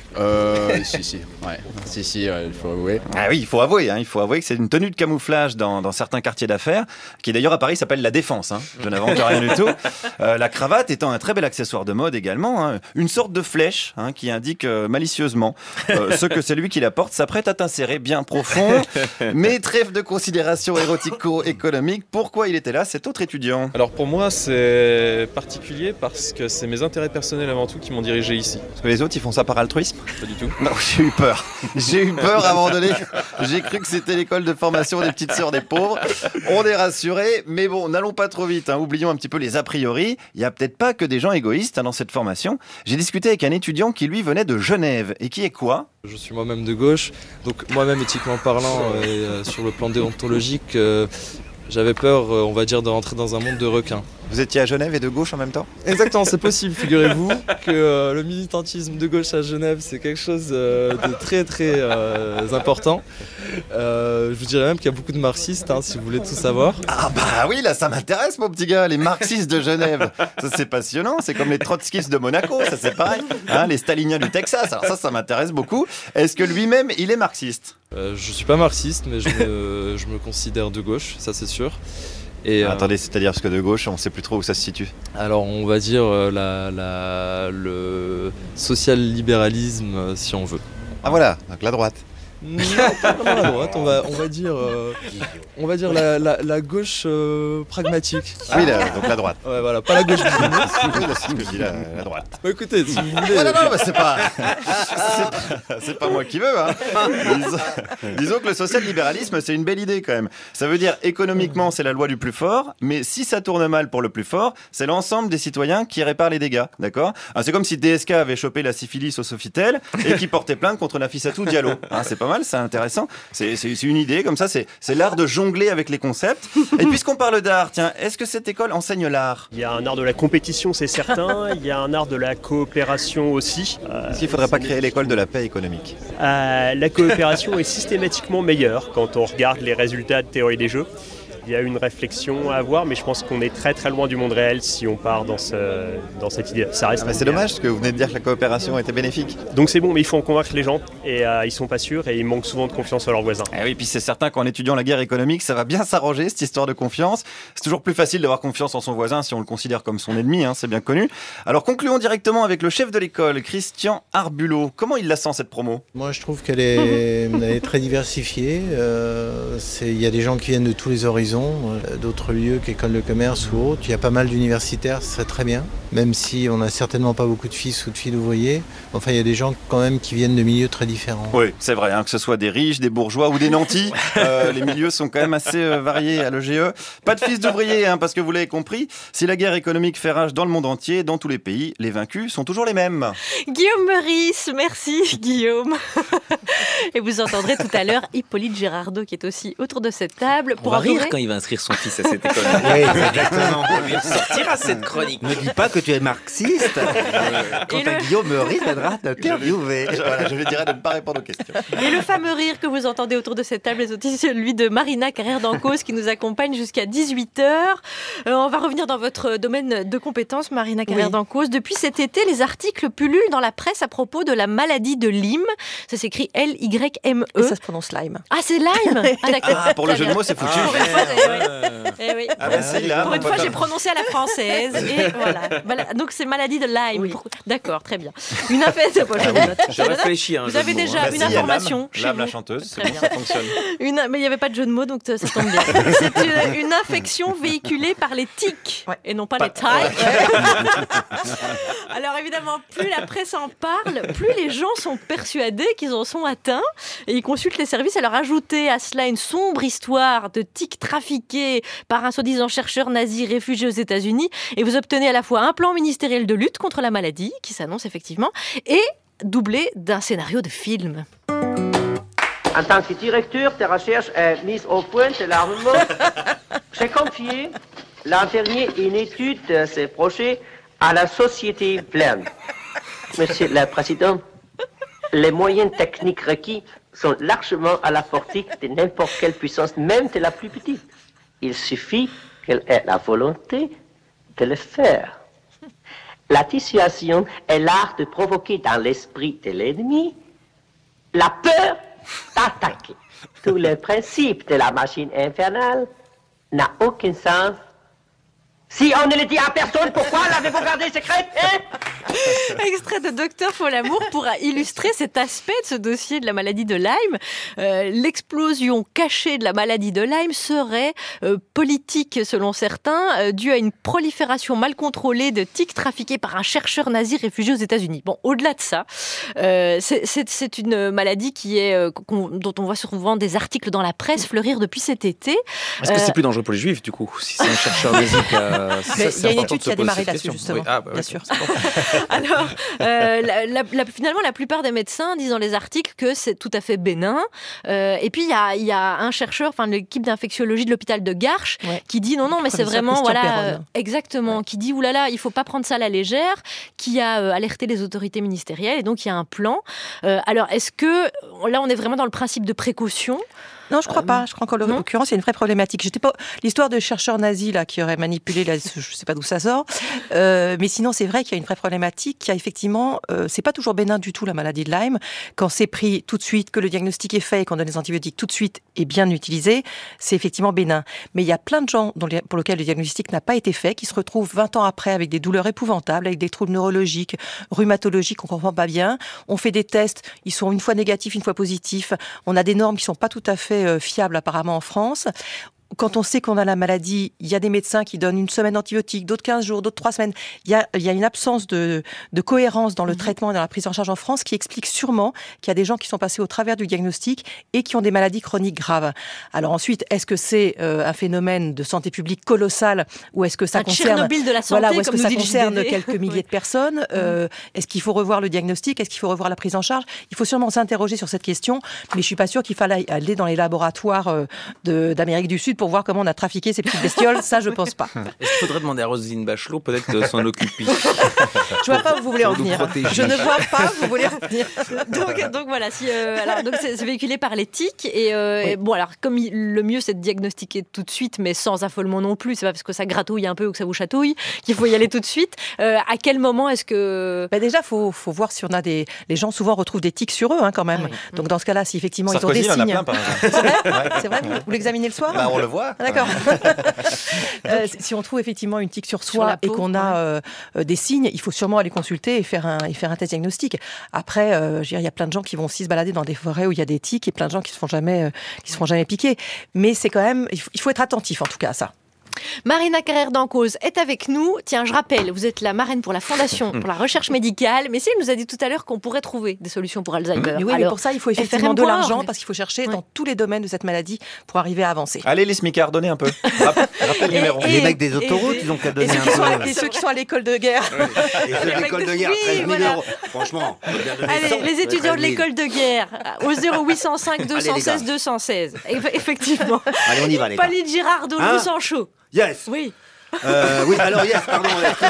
Si, il faut avouer. Ah oui, il faut avouer que c'est une tenue de camouflage dans certains quartiers d'affaires, qui d'ailleurs à Paris s'appelle la Défense. Je n'invente rien du tout. La cravate étant un très bel accessoire de mode également, une sorte de flèche qui indique malicieusement ce que celui qui la porte s'apprête à t'insérer bien profond. Mais trêve de considération érotico-économique, pourquoi il était là, cet autre étudiant? Alors pour moi, c'est particulier parce que c'est mes intérêts personnels avant tout qui m'ont dirigé ici. Parce que les autres, ils font ça par altruisme? Pas du tout. Non, j'ai eu peur. À un moment donné. J'ai cru que c'était l'école de formation des petites sœurs des pauvres. On est rassurés, mais bon, n'allons pas trop vite. Oublions un petit peu les a priori. Il n'y a peut-être pas que des gens égoïstes dans cette formation. J'ai discuté avec un étudiant qui, lui, venait de Genève. Et qui est quoi? Je suis moi-même de gauche. Donc moi-même, éthiquement parlant, et sur le plan déontologique, j'avais peur, on va dire, de rentrer dans un monde de requins. Vous étiez à Genève et de gauche en même temps? Exactement, c'est possible. Figurez-vous que le militantisme de gauche à Genève, c'est quelque chose de très très important. Je vous dirais même qu'il y a beaucoup de marxistes, si vous voulez tout savoir. Ah bah oui, là ça m'intéresse mon petit gars, les marxistes de Genève. Ça c'est passionnant, c'est comme les trotskistes de Monaco, ça c'est pareil. Les staliniens du Texas, alors ça m'intéresse beaucoup. Est-ce que lui-même, il est marxiste? Je suis pas marxiste, mais je me considère de gauche, ça c'est sûr. Et attendez, c'est-à-dire parce que de gauche, on ne sait plus trop où ça se situe. Alors on va dire le social-libéralisme, si on veut. Ah voilà, donc la droite. Non, pas vraiment la droite, on va dire la gauche pragmatique. Oui, donc la droite. Ouais, voilà, pas la gauche bisounours. Oui, c'est ce que je dis, la droite. Bah, écoutez, si vous voulez... Non, c'est pas moi qui veux. Hein. Disons que le social-libéralisme, c'est une belle idée quand même. Ça veut dire économiquement, c'est la loi du plus fort, mais si ça tourne mal pour le plus fort, c'est l'ensemble des citoyens qui réparent les dégâts, d'accord ? C'est comme si DSK avait chopé la syphilis au Sofitel et qui portait plainte contre Nafissatou Diallo. C'est pas mal, c'est intéressant. C'est une idée comme ça, c'est l'art de jongler avec les concepts. Et puisqu'on parle d'art, tiens, est-ce que cette école enseigne l'art ? Il y a un art de la compétition, c'est certain. Il y a un art de la coopération aussi. Est-ce qu'il ne faudrait pas créer l'école de la paix économique ? La coopération est systématiquement meilleure quand on regarde les résultats de théorie des jeux. Il y a une réflexion à avoir, mais je pense qu'on est très très loin du monde réel si on part dans cette idée. Ça reste c'est dommage, parce que vous venez de dire que la coopération était bénéfique. Donc c'est bon, mais il faut en convaincre les gens, et ils sont pas sûrs, et ils manquent souvent de confiance en leurs voisins. Eh oui, puis c'est certain qu'en étudiant la guerre économique, ça va bien s'arranger, cette histoire de confiance. C'est toujours plus facile d'avoir confiance en son voisin si on le considère comme son ennemi, c'est bien connu. Alors concluons directement avec le chef de l'école, Christian Arbulot. Comment il la sent cette promo ? Moi je trouve qu'elle est très diversifiée. Il y a des gens qui viennent de tous les horizons. D'autres lieux qu'école de commerce ou autres. Il y a pas mal d'universitaires, ce serait très bien, même si on n'a certainement pas beaucoup de fils ou de filles d'ouvriers. Enfin, il y a des gens quand même qui viennent de milieux très différents. Oui, c'est vrai, que ce soit des riches, des bourgeois ou des nantis, les milieux sont quand même assez variés à l'EGE. Pas de fils d'ouvriers, parce que vous l'avez compris, si la guerre économique fait rage dans le monde entier, dans tous les pays, les vaincus sont toujours les mêmes. Guillaume Meurice, merci Guillaume. Et vous entendrez tout à l'heure Hippolyte Gérardot qui est aussi autour de cette table. On va rire quand il va inscrire son fils à cette école. Oui, exactement. On lui sortira cette chronique. Ne dis pas que tu es marxiste. Quand Guillaume Meurice viendra t'interviewer. Je lui dirai de ne pas répondre aux questions. Et le fameux rire que vous entendez autour de cette table est aussi celui de Marina Carrère-Dancause qui nous accompagne jusqu'à 18h. On va revenir dans votre domaine de compétences, Marina Carrère-Dancause. Depuis cet été, les articles pullulent dans la presse à propos de la maladie de Lyme. Ça s'écrit L-Y-M-E. Et ça se prononce Lyme. Ah, c'est Lyme. Ah, d'accord. Pour le jeu de mots, c'est foutu. Oui. Là, pour une fois, j'ai prononcé à la française. Et voilà. Donc, c'est maladie de Lyme. Oui. D'accord, très bien. Une affaire. Je réfléchis. Vous avez déjà une information chez Lame, vous. la chanteuse, c'est bien, ça fonctionne. Mais il n'y avait pas de jeu de mots, donc ça tombe bien. C'est une infection véhiculée par les tiques et non pas les tailles. Alors évidemment, plus la presse en parle, plus les gens sont persuadés qu'ils en sont atteints et ils consultent les services. Alors ajoutez à cela une sombre histoire de tiques trafiquées par un soi-disant chercheur nazi réfugié aux États-Unis et vous obtenez à la fois un plan ministériel de lutte contre la maladie qui s'annonce effectivement et doublé d'un scénario de film. En tant que directeur de recherche et mise au point de l'armement, j'ai confié l'an dernier une étude de ces projets à la société pleine. Monsieur le Président, les moyens techniques requis sont largement à la portée de n'importe quelle puissance, même de la plus petite. Il suffit qu'elle ait la volonté de le faire. La dissuasion est l'art de provoquer dans l'esprit de l'ennemi la peur d'attaquer. Tout le principe de la machine infernale n'a aucun sens. Si on ne le dit à personne, pourquoi l'avez-vous gardé secrète, Extrait de Docteur Folamour pour illustrer cet aspect de ce dossier de la maladie de Lyme. L'explosion cachée de la maladie de Lyme serait politique selon certains, due à une prolifération mal contrôlée de tiques trafiquées par un chercheur nazi réfugié aux États-Unis. Bon, au-delà de ça, c'est une maladie dont on voit souvent des articles dans la presse fleurir depuis cet été. Est-ce que c'est plus dangereux pour les Juifs, du coup, si c'est un chercheur nazi il y a une étude qui a démarré là-dessus, justement. Oui, bien sûr. Alors, finalement, la plupart des médecins disent dans les articles que c'est tout à fait bénin. Et puis, il y a un chercheur, l'équipe d'infectiologie de l'hôpital de Garches, qui dit non, mais c'est vraiment, exactement, qui dit oulala, il faut pas prendre ça à la légère, qui a alerté les autorités ministérielles, et donc il y a un plan. Alors, est-ce que là, on est vraiment dans le principe de précaution? Non, je crois pas. Je crois qu'en l'occurrence, il y a une vraie problématique. J'étais pas l'histoire de chercheurs nazis là qui auraient manipulé, là, je sais pas d'où ça sort. Mais sinon, c'est vrai qu'il y a une vraie problématique. Qu'il y a effectivement, c'est pas toujours bénin du tout la maladie de Lyme. Quand c'est pris tout de suite, que le diagnostic est fait et qu'on donne les antibiotiques tout de suite et bien utilisé, c'est effectivement bénin. Mais il y a plein de gens pour lesquels le diagnostic n'a pas été fait, qui se retrouvent 20 ans après avec des douleurs épouvantables, avec des troubles neurologiques, rhumatologiques qu'on comprend pas bien. On fait des tests, ils sont une fois négatifs, une fois positifs. On a des normes qui sont pas tout à fait fiables apparemment en France. Quand on sait qu'on a la maladie, il y a des médecins qui donnent une semaine d'antibiotiques, d'autres 15 jours, d'autres 3 semaines. Il y a une absence de cohérence dans le traitement et dans la prise en charge en France qui explique sûrement qu'il y a des gens qui sont passés au travers du diagnostic et qui ont des maladies chroniques graves. Alors ensuite, est-ce que c'est un phénomène de santé publique colossal ou est-ce que ça concerne Tchernobyl de la santé, ou est-ce que ça concerne quelques milliers de personnes Ouais. Est-ce qu'il faut revoir le diagnostic? Est-ce qu'il faut revoir la prise en charge? Il faut sûrement s'interroger sur cette question, mais je suis pas sûre qu'il faille aller dans les laboratoires d'Amérique du Sud pour voir comment on a trafiqué ces petites bestioles. Ça, je pense pas. Est-ce qu'il faudrait demander à Roselyne Bachelot peut-être de s'en occuper? Je vois pas où vous voulez en venir. Je ne vois pas où vous voulez en venir. Donc voilà, donc c'est véhiculé par l'éthique et bon alors comme le mieux c'est de diagnostiquer tout de suite mais sans affolement non plus, c'est pas parce que ça gratouille un peu ou que ça vous chatouille qu'il faut y aller tout de suite. À quel moment est-ce que déjà faut voir si on a les gens souvent retrouvent des tics sur eux quand même. Donc dans ce cas-là, si effectivement ils ont des signes. Sarkozy en a plein, par exemple. C'est vrai, vous l'examinez le soir? On le voit. D'accord. Si on trouve effectivement une tique sur soi et qu'on a des signes, il faut sûrement aller consulter et faire un test diagnostique. Après, il y a plein de gens qui vont aussi se balader dans des forêts où il y a des tiques et plein de gens qui se font jamais piquer. Mais c'est quand même, il faut être attentif en tout cas à ça. Marina Carrère-Dancause est avec nous. Tiens, je rappelle, vous êtes la marraine pour la Fondation pour la recherche médicale, mais elle nous a dit tout à l'heure qu'on pourrait trouver des solutions pour Alzheimer. Oui, mais pour ça, il faut effectivement de l'argent parce qu'il faut chercher dans tous les domaines de cette maladie pour arriver à avancer. Allez, les smicards, donnez un peu. Rappel le numéro. Les mecs des autoroutes, ils ont qu'à donner un peu. Et ceux qui sont à l'école de guerre. Et ceux de l'école de guerre, 13 000 euros. Franchement, allez, les étudiants de l'école de guerre, au 0805 216 216. Effectivement. Allez, on y va, les gars. Pauline Girardot, Louis Sancho. Yes. Oui. Oui, alors yes, pardon.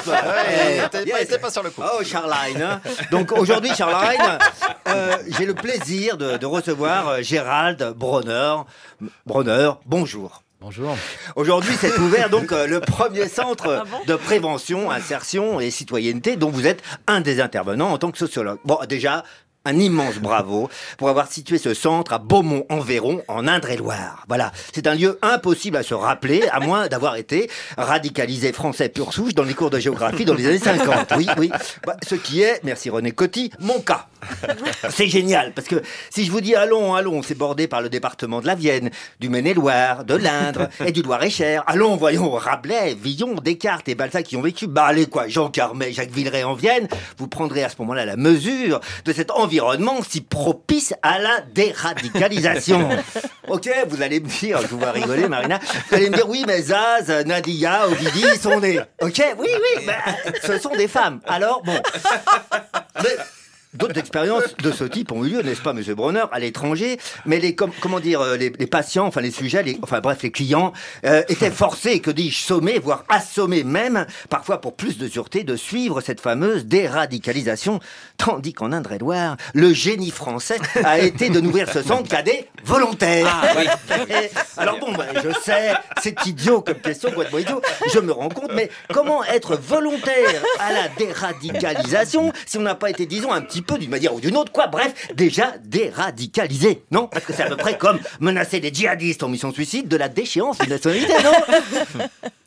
T'es pas sur le coup. Oh, Charline. Donc aujourd'hui, Charline, j'ai le plaisir de recevoir Gérald Bronner. Bronner, bonjour. Bonjour. Aujourd'hui, c'est ouvert donc le premier centre de prévention, insertion et citoyenneté dont vous êtes un des intervenants en tant que sociologue. Bon, déjà, un immense bravo pour avoir situé ce centre à Beaumont-en-Véron, en Indre-et-Loire. Voilà, c'est un lieu impossible à se rappeler, à moins d'avoir été radicalisé français pur souche dans les cours de géographie dans les années 50. Oui. Bah, ce qui est, merci René Coty, mon cas. C'est génial, parce que si je vous dis allons, c'est bordé par le département de la Vienne, du Maine-et-Loire, de l'Indre et du Loir-et-Cher. Allons, voyons, Rabelais, Villon, Descartes et Balzac qui ont vécu. Bah allez quoi, Jean Carmet, Jacques Villeray en Vienne, vous prendrez à ce moment-là la mesure de cet environnement si propice à la déradicalisation. Ok, vous allez me dire, je vous vois rigoler Marina, vous allez me dire oui mais Zaz, Nadia, Ovidie sont nés. Ok, oui, bah, ce sont des femmes. Alors bon... Mais... D'autres expériences de ce type ont eu lieu, n'est-ce pas, Monsieur Bronner, à l'étranger, mais les patients, enfin les sujets, les clients étaient forcés, que dis-je, sommés, voire assommés même, parfois pour plus de sûreté, de suivre cette fameuse déradicalisation, tandis qu'en Indre-et-Loire, le génie français a été de n'ouvrir ce centre qu'à des volontaires. Alors bon, je sais, c'est idiot comme question, complètement idiot, je me rends compte, mais comment être volontaire à la déradicalisation si on n'a pas été, disons, un petit peu d'une manière ou d'une autre, quoi, bref, déjà déradicalisé, non? Parce que c'est à peu près comme menacer des djihadistes en mission suicide de la déchéance d'une nationalité, non?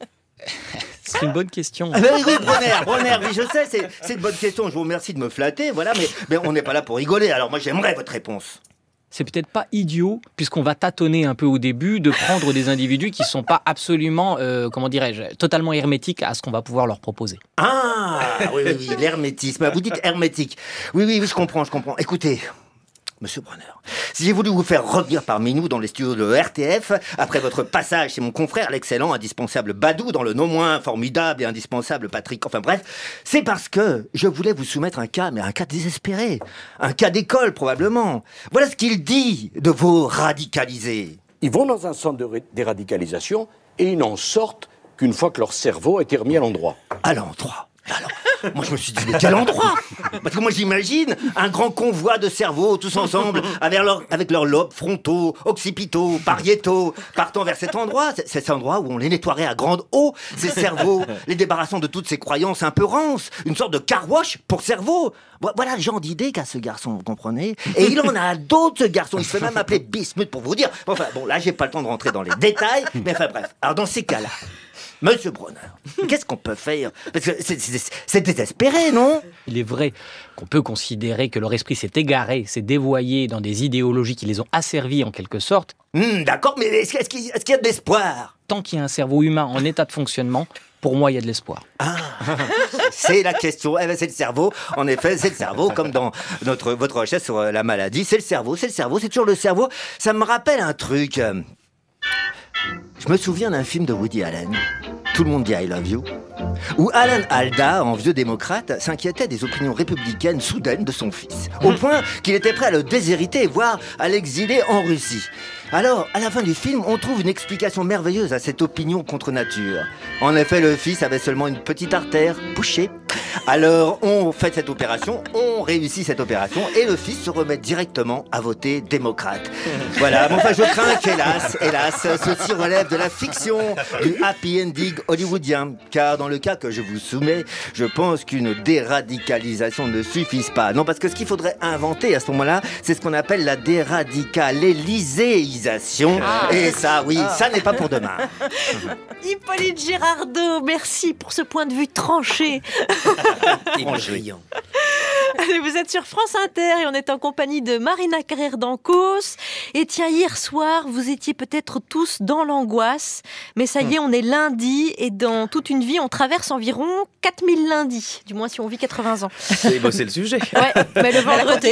C'est une bonne question. Ah ben oui, Bronner, oui, je sais, c'est une bonne question, je vous remercie de me flatter, voilà, mais on n'est pas là pour rigoler, alors moi j'aimerais votre réponse. C'est peut-être pas idiot, puisqu'on va tâtonner un peu au début, de prendre des individus qui ne sont pas absolument, totalement hermétiques à ce qu'on va pouvoir leur proposer. Ah, oui, l'hermétisme. Vous dites hermétique. Oui, je comprends. Écoutez, Monsieur Bronner, si j'ai voulu vous faire revenir parmi nous dans les studios de RTF, après votre passage chez mon confrère, l'excellent, indispensable Badou, dans le non moins formidable et indispensable Patrick, enfin bref, c'est parce que je voulais vous soumettre un cas, mais un cas désespéré. Un cas d'école, probablement. Voilà ce qu'il dit de vos radicalisés. Ils vont dans un centre de déradicalisation et ils n'en sortent qu'une fois que leur cerveau a été remis à l'endroit. À l'endroit. Alors, moi je me suis dit, mais quel endroit? Parce que moi j'imagine un grand convoi de cerveaux tous ensemble avec leurs lobes frontaux, occipitaux, pariétaux, partant vers cet endroit. C'est cet endroit où on les nettoierait à grande eau, ces cerveaux, les débarrassant de toutes ces croyances un peu rances, une sorte de car wash pour cerveau. Voilà le genre d'idée qu'a ce garçon, vous comprenez? Et il en a d'autres, ce garçon. Il se fait même appeler Bismuth pour vous dire. Enfin bon, là j'ai pas le temps de rentrer dans les détails, mais enfin bref. Alors dans ces cas-là, Monsieur Bronner, qu'est-ce qu'on peut faire? Parce que c'est désespéré, non? Il est vrai qu'on peut considérer que leur esprit s'est égaré, s'est dévoyé dans des idéologies qui les ont asservis en quelque sorte. D'accord, mais est-ce qu'il y a de l'espoir? Tant qu'il y a un cerveau humain en état de fonctionnement, pour moi, il y a de l'espoir. Ah, c'est la question. Eh ben, c'est le cerveau. En effet, c'est le cerveau, comme dans votre recherche sur la maladie. C'est le cerveau, c'est toujours le cerveau. Ça me rappelle un truc. Je me souviens d'un film de Woody Allen, Tout le monde dit I love you, où Alan Alda, en vieux démocrate, s'inquiétait des opinions républicaines soudaines de son fils, au point qu'il était prêt à le déshériter, voire à l'exiler en Russie. Alors, à la fin du film, on trouve une explication merveilleuse à cette opinion contre nature. En effet, le fils avait seulement une petite artère bouchée. Alors, on fait cette opération, on réussit cette opération, et le fils se remet directement à voter démocrate. Voilà, mais enfin, je crains qu'hélas, ceci relève de la fiction, du happy ending hollywoodien. Car dans le cas que je vous soumets, je pense qu'une déradicalisation ne suffise pas. Non, parce que ce qu'il faudrait inventer à ce moment-là, c'est ce qu'on appelle la déradicalisation. Et ça, oui, ça n'est pas pour demain. Hippolyte Girardot, merci pour ce point de vue tranché. Brillant. Allez, vous êtes sur France Inter et on est en compagnie de Marina Carrère d'Ancos. Et tiens, hier soir, vous étiez peut-être tous dans l'angoisse. Mais ça y est, on est lundi et dans toute une vie, on traverse environ 4000 lundis. Du moins si on vit 80 ans. C'est le sujet. Ouais, mais le vendredi.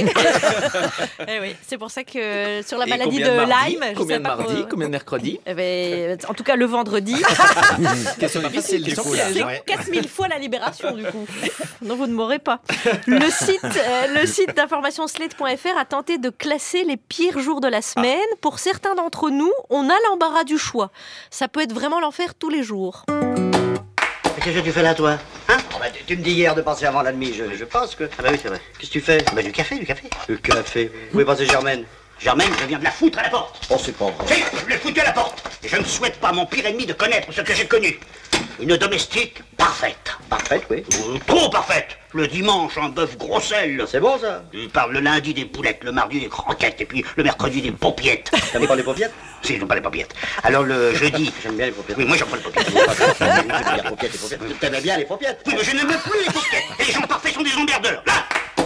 Eh oui, c'est pour ça que sur la maladie de Lyme... Combien de mardi, combien de mercredi? En tout cas, le vendredi. Question difficile, du coup. C'est 4000 fois la libération, du coup. Non, vous ne m'aurez pas. Le site d'information slate.fr a tenté de classer les pires jours de la semaine. Pour certains d'entre nous, on a l'embarras du choix. Ça peut être vraiment l'enfer tous les jours. Qu'est-ce que tu fais là, toi? Hein? Oh, bah, tu me dis hier de passer avant la demi, je pense que... Ah bah oui, c'est vrai. Qu'est-ce que tu fais? Bah du café. Du café? Où est passée Germaine? Germaine, je viens de la foutre à la porte. Oh, c'est pas vrai. Si, je l'ai foutue à la porte. Et je ne souhaite pas à mon pire ennemi de connaître ce que j'ai connu. Une domestique parfaite. Parfaite, oui. Trop parfaite. Le dimanche, un bœuf gros sel. C'est bon, ça. Il parle le lundi des poulettes, le mardi des croquettes, et puis le mercredi des paupiètes. T'aimes pas les paupiètes? Si, j'aime pas les paupiètes. Alors le jeudi... J'aime bien les paupiètes. Oui, moi j'aime pas les paupiètes. Les paupiètes. T'aimais bien les paupiètes? Oui, mais je n'aime plus les paupiètes. Et les gens parfaits sont des emmerdeurs. Là.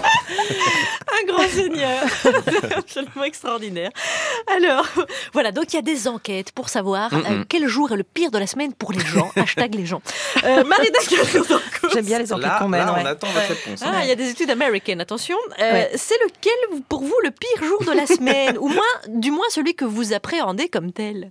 Un grand seigneur. Absolument extraordinaire. Alors, voilà, donc il y a des enquêtes pour savoir quel jour est le pire de la semaine pour les gens. Hashtag les gens. Marina Carrère. J'aime bien les enquêtes qu'on mène. On attend votre réponse. Il y a des études américaines, attention. C'est lequel, pour vous, le pire jour de la semaine? Ou du moins celui que vous appréhendez comme tel?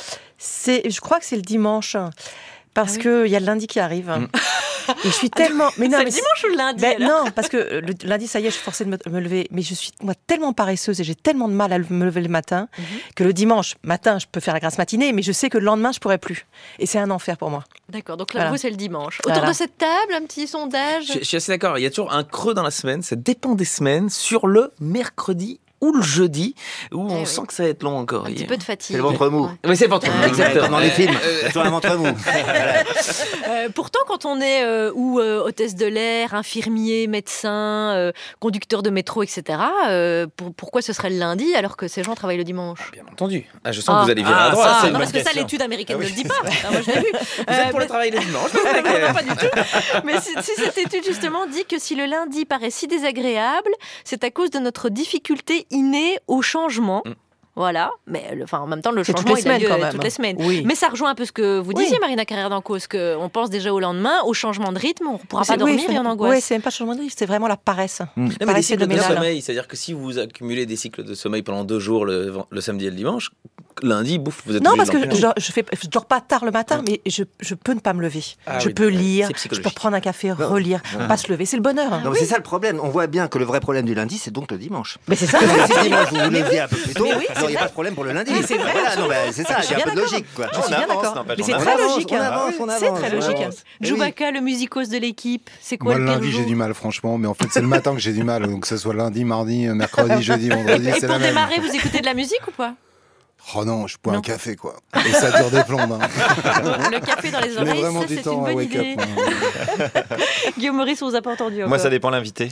Je crois que c'est le dimanche. Parce qu'il y a le lundi qui arrive. Et je suis tellement... Mais non, c'est le dimanche ou le lundi? Non, parce que le lundi, ça y est, je suis forcée de me lever. Mais je suis tellement paresseuse et j'ai tellement de mal à me lever le matin que le dimanche matin, je peux faire la grasse matinée, mais je sais que le lendemain, je pourrais plus. Et c'est un enfer pour moi. D'accord, donc là, vous, c'est le dimanche. Autour de cette table, un petit sondage. Je suis assez d'accord. Il y a toujours un creux dans la semaine. Ça dépend des semaines. Sur le mercredi ou le jeudi, où on sent que ça va être long encore. Un petit peu de fatigue. C'est le ventre mou. Oui, c'est le ventre mou, exactement. Dans les films, c'est toujours un ventre mou. Pourtant, quand on est hôtesse de l'air, infirmier, médecin, conducteur de métro, etc., pourquoi ce serait le lundi alors que ces gens travaillent le dimanche? Bien entendu. Je sens que vous allez virer à droite. Non, parce que ça, l'étude américaine ne le dit pas. Moi, je l'ai vu. Vous êtes pour le travail le dimanche? Non, pas du tout. Mais si cette étude, justement, dit que si le lundi paraît si désagréable, c'est à cause de notre difficulté innée au changement. Voilà, mais en même temps, le changement, il a lieu toutes les semaines. Oui. Mais ça rejoint un peu ce que vous disiez, Marina Carrère d'Ancos, qu'on pense déjà au lendemain, au changement de rythme, on ne pourra pas dormir et on angoisse. Oui, c'est même pas le changement de rythme, c'est vraiment la paresse. Mais des cycles de sommeil, c'est-à-dire que si vous accumulez des cycles de sommeil pendant 2 jours, le samedi et le dimanche, lundi, bouf, vous êtes Non, obligé parce d'en que prendre. je dors pas tard le matin, mais je peux ne pas me lever. Je peux lire, je peux prendre un café, relire, pas se lever. C'est le bonheur. Non, mais c'est ça le problème. On voit bien que le vrai problème du lundi, c'est donc le dimanche. Mais c'est ça. Si le dimanche, vous vous leviez un peu plus tôt, Mais oui, vous n'auriez pas de problème pour le lundi. Mais c'est vrai, Voilà, absolument. c'est ça, Je il y a suis un peu de bien logique, quoi. Je suis bien d'accord. Mais c'est très logique. C'est très logique. Chewbacca, le musicos de l'équipe, c'est quoi Moi, le le pire lundi, jour j'ai du mal, franchement. Mais en fait, c'est le matin que j'ai du mal. Donc, que ce soit lundi, mardi, mercredi, jeudi, vendredi, Et c'est la pour même. démarrer, vous écoutez de la musique ou pas? Oh non, je bois un café, quoi. Et ça dure des plombes. Hein. Le café dans les Je mets oreilles, vraiment ça du c'est temps une à bonne wake idée. up, moi. Guillaume Meurice, on vous a pas entendu encore. Moi, ça dépend l'invité.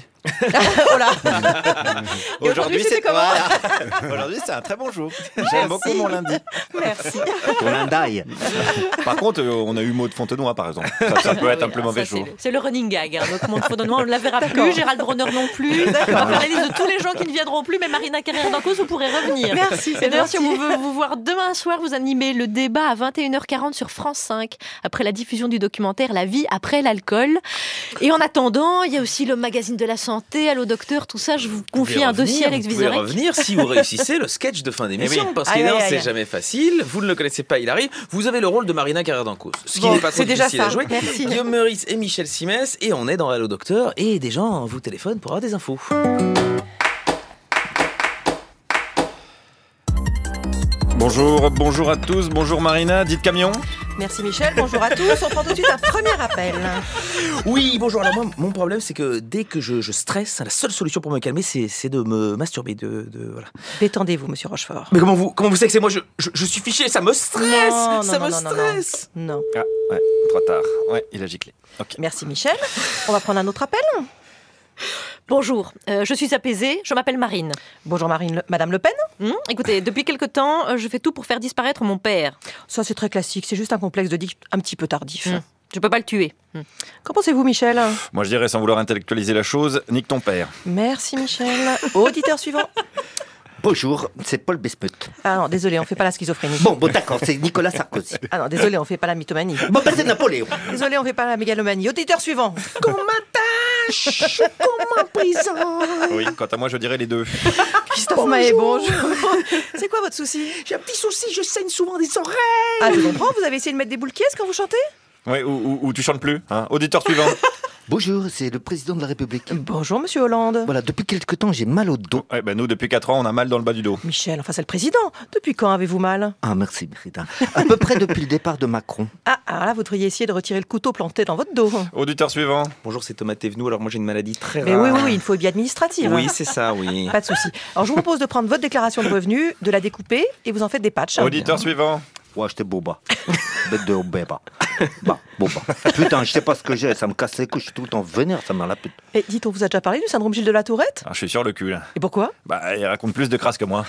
Aujourd'hui, c'était comment? Aujourd'hui, c'est un très bon jour. J'aime beaucoup mon lundi. Merci. Ton lundi. Par contre, on a eu Maud Fontenoy, par exemple. Ça peut être un peu mauvais jour. C'est le running gag. Hein. Donc, mon Fontenoy, on ne la verra plus. Gérald Bronner non plus. On va faire la liste de tous les gens qui ne viendront plus. Mais Marina Carrère d'Ancos, vous pourrez revenir. Merci, c'est Et d'ailleurs, si gentil. on veut vous voir demain soir, vous animez le débat à 21h40 sur France 5 après la diffusion du documentaire La vie après l'alcool. Et en attendant, il y a aussi le magazine de la santé, Allo Docteur, tout ça. Je vous confie un dossier Alex Vous pouvez Vizorek. revenir si vous réussissez le sketch de fin d'émission. Eh oui. Parce Aïe, qu'évidemment, aïe, c'est aïe. jamais facile. Vous ne le connaissez pas, il arrive. Vous avez le rôle de Marina Carrère d'Ancos. Ce qui Bon, n'est pas trop c'est déjà difficile ça. à jouer. Merci. Guillaume Meurice et Michel Simès. Et on est dans Allo Docteur. Et des gens vous téléphonent pour avoir des infos. Bonjour à tous, bonjour Marina, dites camion. Merci Michel, bonjour à tous. On prend tout de suite un premier appel. Oui, bonjour. Alors moi, mon problème, c'est que dès que je stresse, la seule solution pour me calmer, c'est de me masturber. Voilà. Détendez-vous, monsieur Rochefort. Mais comment vous savez que c'est moi je suis fiché, ça me stresse. Non, ça non, me non, non, stresse. Non. Ah, ouais, trop tard. Ouais, il a giclé. Ok. Merci Michel. On va prendre un autre appel. Bonjour, je suis apaisée, je m'appelle Marine. Bonjour Marine, Madame Le Pen. Écoutez, depuis quelque temps, je fais tout pour faire disparaître mon père. Ça c'est très classique, c'est juste un complexe de dick un petit peu tardif. Je peux pas le tuer. Qu'en pensez-vous Michel? Moi je dirais, sans vouloir intellectualiser la chose, nique ton père. Merci Michel. Auditeur suivant. Bonjour, c'est Paul Besmeut. Ah non, désolé, on fait pas la schizophrénie. Bon, d'accord, c'est Nicolas Sarkozy. Ah non, désolé, on fait pas la mythomanie. Bon, c'est Napoléon. Désolé, on fait pas la mégalomanie. Auditeur suivant. Qu'on m'attache, qu'on m'emprisonne. Oui, quant à moi je dirais les deux. Christophe Maé, bonjour. C'est quoi votre souci? J'ai un petit souci, je saigne souvent des oreilles. Ah, je comprends, vous avez essayé de mettre des boules qui quand vous chantez? Ouais, ou tu chantes plus, hein. Auditeur suivant. Bonjour, c'est le président de la République. Bonjour, monsieur Hollande. Voilà, depuis quelque temps, j'ai mal au dos. Ouais, nous, depuis 4 ans, on a mal dans le bas du dos. Michel, enfin, c'est le président. Depuis quand avez-vous mal? Ah, merci, Brida. À peu près depuis le départ de Macron. Ah, là, vous devriez essayer de retirer le couteau planté dans votre dos. Auditeur suivant. Bonjour, c'est Thomas Thévenoud. Alors moi, j'ai une maladie très rare. Mais oui, une phobie administrative. Oui, c'est ça, oui. Pas de souci. Alors, je vous propose de prendre votre déclaration de revenus, de la découper et vous en faites des patchs. Auditeur suivant. Ouais, j'étais boba. Bête de béba. Bah, boba. Putain, je sais pas ce que j'ai, ça me casse les couilles, je suis tout le temps vénère, ça m'a la pute. Et dites, on vous a déjà parlé du syndrome Gilles de la Tourette? Ah, je suis sur le cul, là. Et pourquoi? Bah, il raconte plus de crasse que moi.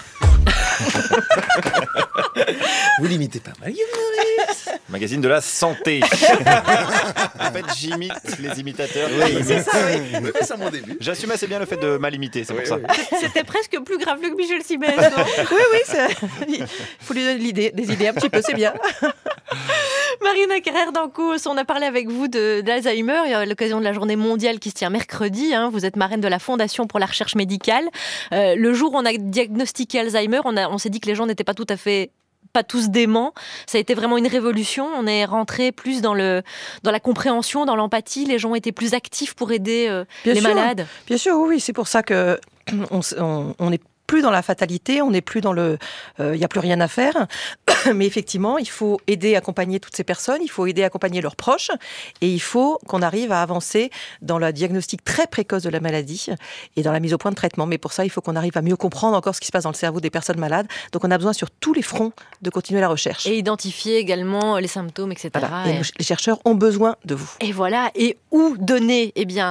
Vous l'imitez pas mal, Magazine de la santé. En fait, j'imite les imitateurs. Oui, c'est ça, oui. C'est ça mon début. J'assume assez bien le fait de mal imiter, c'est pour ça. C'était presque plus grave que Michel Simès. Il faut lui donner des idées un petit peu, c'est bien. Marina Carrère d'Ancos, on a parlé avec vous d'Alzheimer. Il y a l'occasion de la journée mondiale qui se tient mercredi. Vous êtes marraine de la Fondation pour la recherche médicale. Le jour où on a diagnostiqué Alzheimer, on s'est dit que les gens n'étaient pas tous déments. Ça a été vraiment une révolution. On est rentré plus dans la compréhension, dans l'empathie. Les gens étaient plus actifs pour aider les malades. Bien sûr, oui. C'est pour ça que on est plus dans la fatalité, on n'est plus dans le il n'y a plus rien à faire. Mais effectivement, il faut aider, accompagner toutes ces personnes, il faut aider, accompagner leurs proches, et il faut qu'on arrive à avancer dans le diagnostic très précoce de la maladie et dans la mise au point de traitement. Mais pour ça, il faut qu'on arrive à mieux comprendre encore ce qui se passe dans le cerveau des personnes malades. Donc on a besoin sur tous les fronts de continuer la recherche. Et identifier également les symptômes, etc. Voilà. Et les chercheurs ont besoin de vous. Et voilà. Et où donner? Eh bien,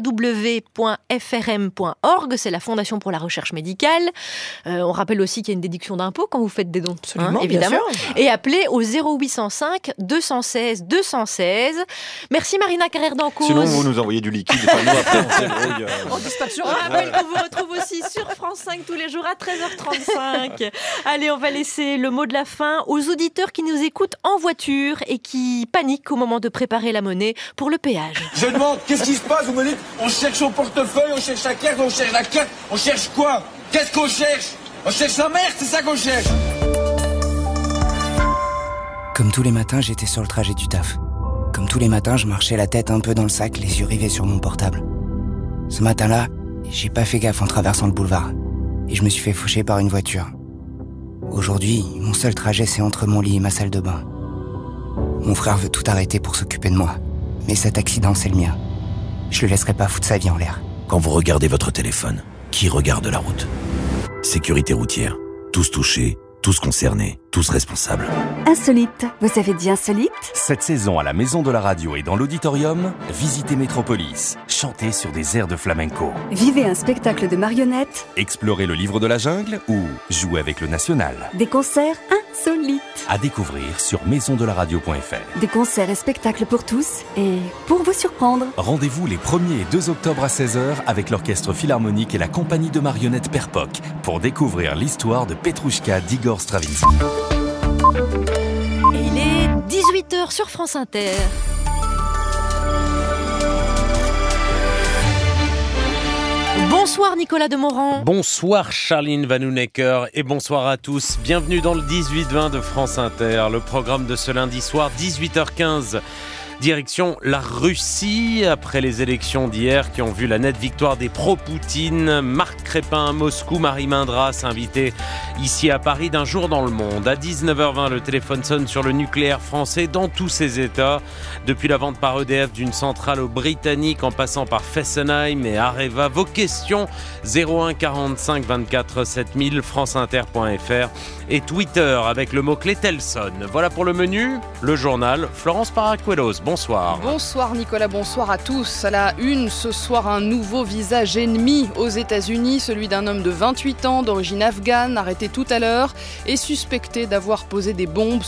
www.frm.org, c'est la Fondation pour la recherche médicale. On rappelle aussi qu'il y a une déduction d'impôt quand vous faites des dons. Absolument, évidemment. bien sûr. Et appelez au 0805 216 216. Merci Marina Carrère d'Ancos. Sinon, vous nous envoyez du liquide. Enfin, nous, après, on s'ébrouille. On dispatchera. On rappelle qu'on vous retrouve aussi sur France 5 tous les jours à 13h35. Allez, on va laisser le mot de la fin aux auditeurs qui nous écoutent en voiture et qui paniquent au moment de préparer la monnaie pour le péage. Je demande, qu'est-ce qui se passe? Vous me dites, on cherche son portefeuille, on cherche la carte, on cherche la carte, on cherche quoi? Qu'est-ce qu'on cherche? On cherche sa mère, c'est ça qu'on cherche. Comme tous les matins, j'étais sur le trajet du taf. Comme tous les matins, je marchais la tête un peu dans le sac, les yeux rivés sur mon portable. Ce matin-là, j'ai pas fait gaffe en traversant le boulevard. Et je me suis fait faucher par une voiture. Aujourd'hui, mon seul trajet, c'est entre mon lit et ma salle de bain. Mon frère veut tout arrêter pour s'occuper de moi. Mais cet accident, c'est le mien. Je le laisserai pas foutre sa vie en l'air. Quand vous regardez votre téléphone, qui regarde la route ? Sécurité routière. Tous touchés, tous concernés, tous responsables. Insolite. Vous avez dit insolite ? Cette saison à la Maison de la Radio et dans l'auditorium, visitez Métropolis, chantez sur des airs de flamenco. Vivez un spectacle de marionnettes. Explorez le livre de la jungle ou jouez avec le national. Des concerts insolites. À découvrir sur maisondelaradio.fr. Des concerts et spectacles pour tous et pour vous surprendre. Rendez-vous les 1er et 2 octobre à 16h avec l'Orchestre Philharmonique et la compagnie de marionnettes Perpoc pour découvrir l'histoire de Petrouchka d'Igor Stravinsky. Et il est 18h sur France Inter. Bonsoir Nicolas Demorand. Bonsoir Charline Vanhoenacker et bonsoir à tous. Bienvenue dans le 18-20 de France Inter, le programme de ce lundi soir, 18h15. Direction la Russie, après les élections d'hier qui ont vu la nette victoire des pro-Poutine. Marc Crespin à Moscou, Marie Mindras, invité ici à Paris d'un jour dans le monde. À 19h20, le téléphone sonne sur le nucléaire français dans tous ses états. Depuis la vente par EDF d'une centrale aux Britanniques en passant par Fessenheim et Areva. Vos questions 01 45 24 7000, franceinter.fr et Twitter avec le mot-clé Telson. Voilà pour le menu, le journal. Florence Paracuelos, bonsoir. Bonsoir Nicolas, bonsoir à tous. À la une, ce soir, un nouveau visage ennemi aux États-Unis, celui d'un homme de 28 ans d'origine afghane, arrêté tout à l'heure et suspecté d'avoir posé des bombes